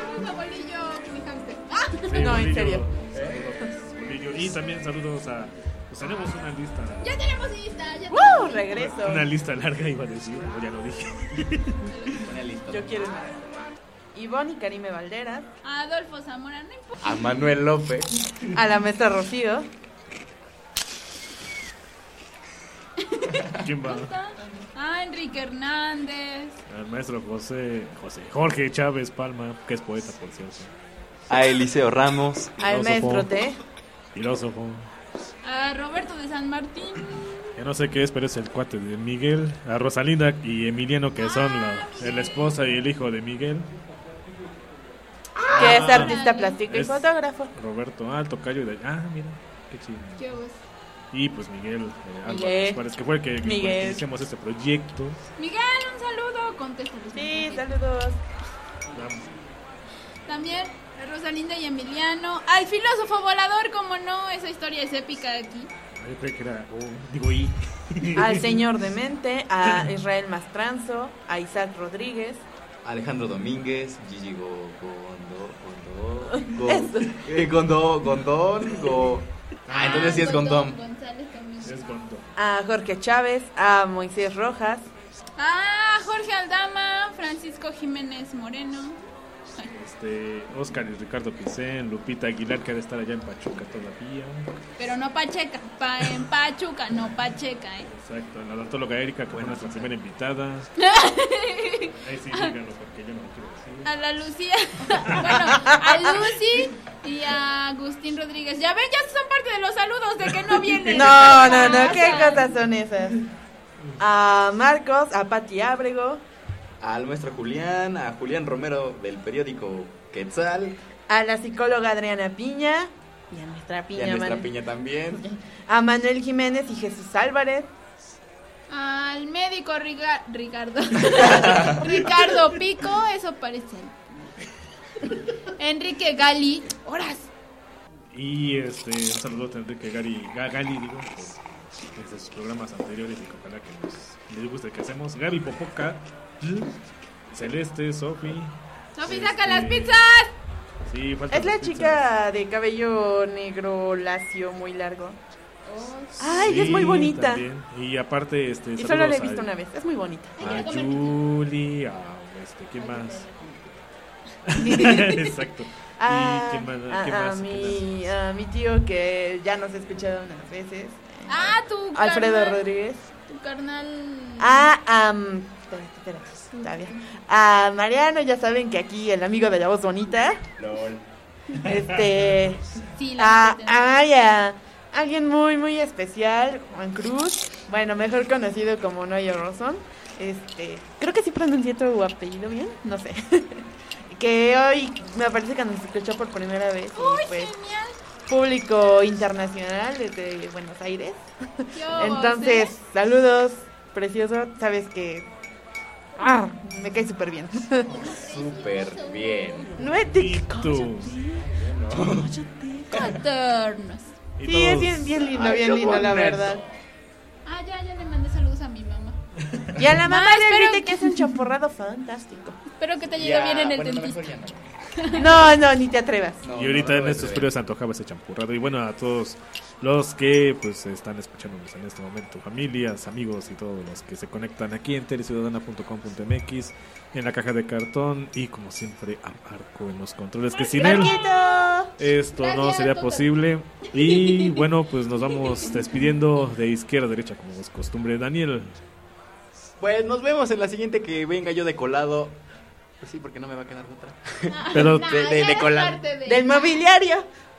Speaker 6: Sí,
Speaker 5: No, en
Speaker 6: bolillo,
Speaker 5: serio.
Speaker 6: saludos, bolillo. Y también saludos a. Pues tenemos una lista.
Speaker 2: Ya tenemos lista. Ya
Speaker 5: ¡Woo!
Speaker 2: tenemos
Speaker 5: Regreso.
Speaker 6: Una lista larga, iba a decir, o ya lo dije.
Speaker 7: Una lista.
Speaker 5: Yo quiero. Ivonne y Karime Valderas.
Speaker 2: A Adolfo Zamora, no importa.
Speaker 7: A Manuel López.
Speaker 5: A la maestra Rocío.
Speaker 6: ¿Quién va?
Speaker 2: A Enrique Hernández.
Speaker 6: Al maestro José, José Jorge Chávez Palma, que es poeta, por cierto.
Speaker 7: A Eliseo Ramos.
Speaker 5: Al maestro T.
Speaker 6: Filósofo.
Speaker 2: A Roberto de San Martín.
Speaker 6: Ya no sé qué es, pero es el cuate de Miguel. A Rosalinda y Emiliano, que son la, la esposa y el hijo de Miguel.
Speaker 5: Que es artista plástico y
Speaker 6: Es
Speaker 5: fotógrafo.
Speaker 6: Roberto, ah, el tocayo de. Ah, mira, qué chido.
Speaker 2: ¿Qué vos?
Speaker 6: Y pues Miguel, eh,
Speaker 5: Miguel.
Speaker 6: Álvarez Juárez, que fue el que, que
Speaker 5: Miguel.
Speaker 6: iniciamos este proyecto.
Speaker 2: Miguel, un saludo. Contéstale.
Speaker 5: Sí, saludos.
Speaker 2: También a Rosalinda y Emiliano. Al filósofo volador, como no, esa historia es épica aquí.
Speaker 6: Yo creí que era. Oh, digo, y.
Speaker 5: Al señor Demente. A Israel Mastranzo. A Isaac Rodríguez.
Speaker 7: Alejandro Domínguez. Gigi Go, Gondo. Gondo.
Speaker 5: Eso.
Speaker 7: Go, eh, Gondo. Gondón. Go. Ah, entonces sí es Gondón.
Speaker 2: González también.
Speaker 6: Es Gondo.
Speaker 5: A Jorge Chávez. A Moisés Rojas.
Speaker 2: Ah, Jorge Aldama, Francisco Jiménez Moreno.
Speaker 6: Este, Oscar y Ricardo Picén, Lupita Aguilar, que ha de estar allá en Pachuca todavía.
Speaker 2: Pero no Pacheca, pa en Pachuca, no Pacheca, ¿eh?
Speaker 6: Exacto, la odontóloga Erika, como nuestra primera invitada. Ahí sí, díganlo, porque yo no lo quiero decir.
Speaker 2: A la Lucía, bueno, a Lucy y a Agustín Rodríguez. Ya ven, ya son parte de los saludos de que no vienen.
Speaker 5: No, no, no, ¿qué cosas son esas? A Marcos, a Pati Ábrego.
Speaker 7: Al maestro Julián, a Julián Romero del periódico Quetzal.
Speaker 5: A la psicóloga Adriana Piña. Y a nuestra Piña.
Speaker 7: Y a nuestra
Speaker 5: Man-
Speaker 7: Piña también.
Speaker 5: A Manuel Jiménez y Jesús Álvarez.
Speaker 2: Al médico Riga- Ricardo. Ricardo Pico, eso parece. Enrique Gali. Horas.
Speaker 6: Y este, un saludo a Enrique Gari, Ga- Gali, digo, por, desde sus programas anteriores y que ojalá que nos les guste que hacemos. Gaby Popoca, Celeste, Sofi.
Speaker 2: Sofi,
Speaker 6: este,
Speaker 2: saca las pizzas.
Speaker 6: Sí, faltan
Speaker 5: Es la
Speaker 6: las pizzas.
Speaker 5: chica de cabello negro, lacio, muy largo. Ay,
Speaker 6: Sí,
Speaker 5: es muy bonita.
Speaker 6: también. Y aparte, este,
Speaker 5: Y solo la he
Speaker 6: saludos
Speaker 5: visto
Speaker 6: a-
Speaker 5: una vez, es muy bonita.
Speaker 6: A Julie, a este, ¿quién más? Exacto.
Speaker 5: A,
Speaker 6: ¿Y quién más?
Speaker 5: a-
Speaker 6: ¿Quién
Speaker 5: a
Speaker 6: más?
Speaker 5: mi, a mi tío que ya nos ha escuchado unas veces.
Speaker 2: Ah, tu
Speaker 5: Alfredo
Speaker 2: carnal.
Speaker 5: Rodríguez.
Speaker 2: Tu carnal.
Speaker 5: A, um, espera, espera, está bien. A Mariano, ya saben que aquí el amigo de la voz bonita.
Speaker 7: Lol.
Speaker 5: Este.
Speaker 2: Sí, la
Speaker 5: a, ay, a alguien muy, muy especial, Juan Cruz. Bueno, mejor conocido como Noyo Rosón. Este. Creo que sí pronuncié tu apellido bien, no sé. Que hoy me parece que nos escuchó por primera vez. Y
Speaker 2: ¡Uy,
Speaker 5: pues,
Speaker 2: genial!
Speaker 5: público internacional desde Buenos Aires.
Speaker 2: Yo,
Speaker 5: Entonces,
Speaker 2: ¿sí?
Speaker 5: saludos, precioso. Sabes que ah, me cae súper bien.
Speaker 7: Súper bien.
Speaker 5: No es de
Speaker 6: Tú.
Speaker 2: Caternos.
Speaker 6: Y
Speaker 5: Sí, es
Speaker 6: todos-
Speaker 5: bien, bien lindo,
Speaker 7: Ay,
Speaker 5: bien
Speaker 7: yo
Speaker 5: lindo, la
Speaker 7: con
Speaker 5: verdad.
Speaker 7: eso.
Speaker 2: Ah, ya, ya le mandé saludos a mi mamá.
Speaker 5: Y a la mamá
Speaker 2: Ah,
Speaker 5: le
Speaker 2: espero
Speaker 5: grite que es un champurrado fantástico.
Speaker 2: Espero que te haya ido
Speaker 7: Ya,
Speaker 2: bien en el
Speaker 7: bueno, no,
Speaker 2: dentista.
Speaker 7: mejor ya no.
Speaker 5: No, no, ni te atrevas.
Speaker 7: No,
Speaker 6: Y ahorita
Speaker 7: no, no
Speaker 6: en
Speaker 7: lo
Speaker 6: estos
Speaker 7: voy a
Speaker 6: periodos se antojaba ese champurrado. Y bueno, a todos los que pues están escuchándonos en este momento, familias, amigos y todos los que se conectan aquí en teleciudadana punto com punto m x, en la caja de cartón y como siempre a Marco en los controles, que sin él
Speaker 5: Marquito.
Speaker 6: esto no
Speaker 2: Gracias,
Speaker 6: sería
Speaker 2: Toto.
Speaker 6: posible. Y bueno, pues nos vamos despidiendo de izquierda a derecha como es costumbre. Daniel,
Speaker 7: Pues nos vemos en la siguiente que venga yo de colado. Pues sí, porque no me va a quedar otra.
Speaker 6: pero
Speaker 2: Nah,
Speaker 7: de- de-
Speaker 2: ya
Speaker 7: de
Speaker 2: eres
Speaker 7: cola.
Speaker 2: parte de-
Speaker 5: Del mobiliario.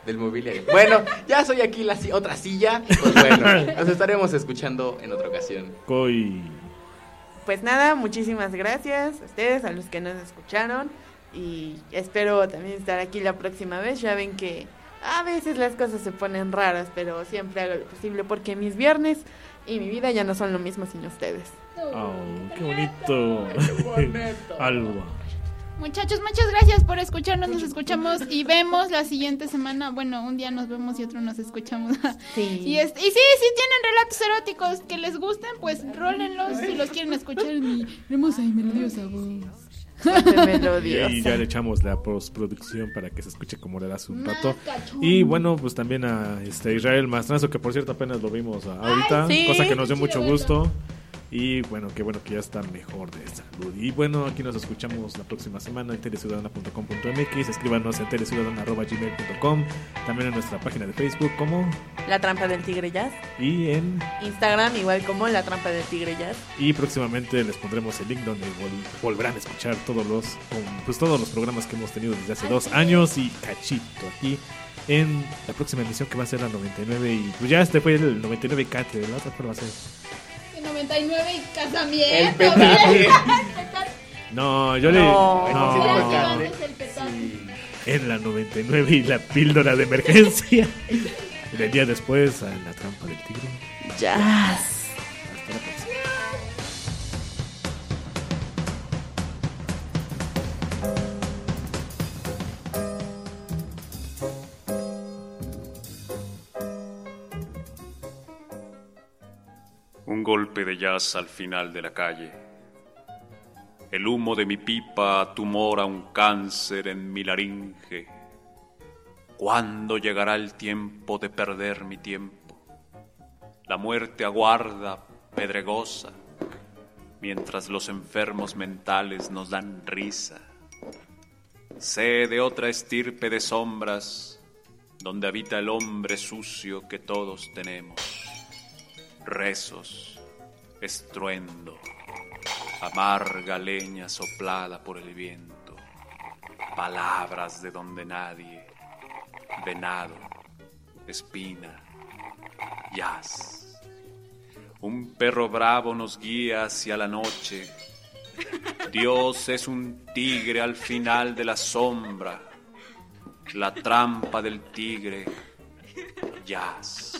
Speaker 7: del mobiliario. Bueno, ya soy aquí la si- otra silla. Pues bueno, nos estaremos escuchando en otra ocasión.
Speaker 6: Coy.
Speaker 5: Pues nada, muchísimas gracias a ustedes, a los que nos escucharon. Y espero también estar aquí la próxima vez. Ya ven que a veces las cosas se ponen raras, pero siempre hago lo posible porque mis viernes y mi vida ya no son lo mismo sin ustedes.
Speaker 6: Oh, qué bonito. Alba.
Speaker 2: Muchachos, muchas gracias por escucharnos. Nos escuchamos y vemos la siguiente semana. Bueno, un día nos vemos y otro nos escuchamos.
Speaker 5: Sí.
Speaker 2: Y, este, y sí, si tienen relatos eróticos que les gusten, pues rólenlos si los quieren escuchar en mi hermosa y melodiosa voz.
Speaker 6: Y ya le echamos la postproducción para que se escuche como le das un rato. Y bueno, pues también a este Israel Mastrazo, que por cierto apenas lo vimos ahorita,
Speaker 5: Ay, sí.
Speaker 6: cosa que nos dio mucho gusto. Y bueno, qué bueno que ya está mejor de salud. Y bueno, aquí nos escuchamos la próxima semana en teleciudadana punto com punto m x. Escríbanos en teleciudadana arroba gmail punto com. También en nuestra página de Facebook como
Speaker 5: La Trampa del Tigre Jazz.
Speaker 6: Y en
Speaker 5: Instagram igual como La Trampa del Tigre Jazz.
Speaker 6: Y próximamente les pondremos el link donde vol- volverán a escuchar todos los pues todos los programas que hemos tenido desde hace dos años y cachito aquí en la próxima emisión, que va a ser la noventa y nueve. Y pues ya este fue el noventa y nueve Cate, ¿la otra cuál va a ser?
Speaker 2: noventa y nueve y casamiento.
Speaker 7: El petate.
Speaker 6: No, yo le
Speaker 7: No,
Speaker 6: no,
Speaker 2: es el petate.
Speaker 6: en la noventa y nueve y la píldora de emergencia. Y el día después a la trampa del tigre.
Speaker 5: Jazz.
Speaker 6: Hasta la próxima.
Speaker 15: Un golpe de jazz al final de la calle. El humo de mi pipa tumora un cáncer en mi laringe. ¿Cuándo llegará el tiempo de perder mi tiempo? La muerte aguarda, pedregosa, mientras los enfermos mentales nos dan risa. Sé de otra estirpe de sombras, donde habita el hombre sucio que todos tenemos. Rezos, estruendo, amarga leña soplada por el viento, palabras de donde nadie, venado, espina, jazz. Un perro bravo nos guía hacia la noche. Dios es un tigre al final de la sombra, la trampa del tigre, jazz.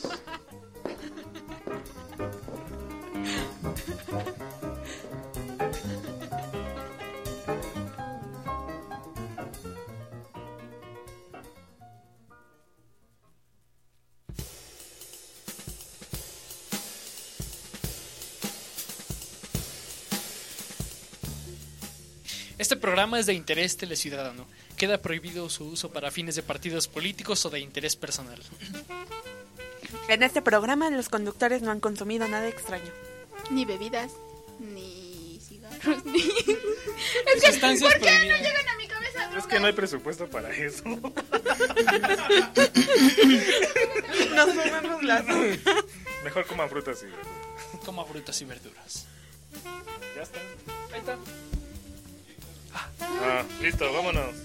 Speaker 1: Este programa es de interés teleciudadano. Queda prohibido su uso para fines de partidos políticos o de interés personal.
Speaker 5: En este programa los conductores no han consumido nada extraño.
Speaker 12: Ni bebidas, ni cigarros, ni...
Speaker 2: Es que,
Speaker 6: Sustancias
Speaker 2: ¿por qué no
Speaker 6: prohibidas.
Speaker 2: llegan a mi cabeza?
Speaker 6: Es que no hay presupuesto para eso.
Speaker 5: Nos comemos las...
Speaker 6: Mejor coman frutas y verduras.
Speaker 1: Coma frutas y verduras.
Speaker 6: Ya está.
Speaker 1: Ahí está.
Speaker 6: Ah, listo, vámonos.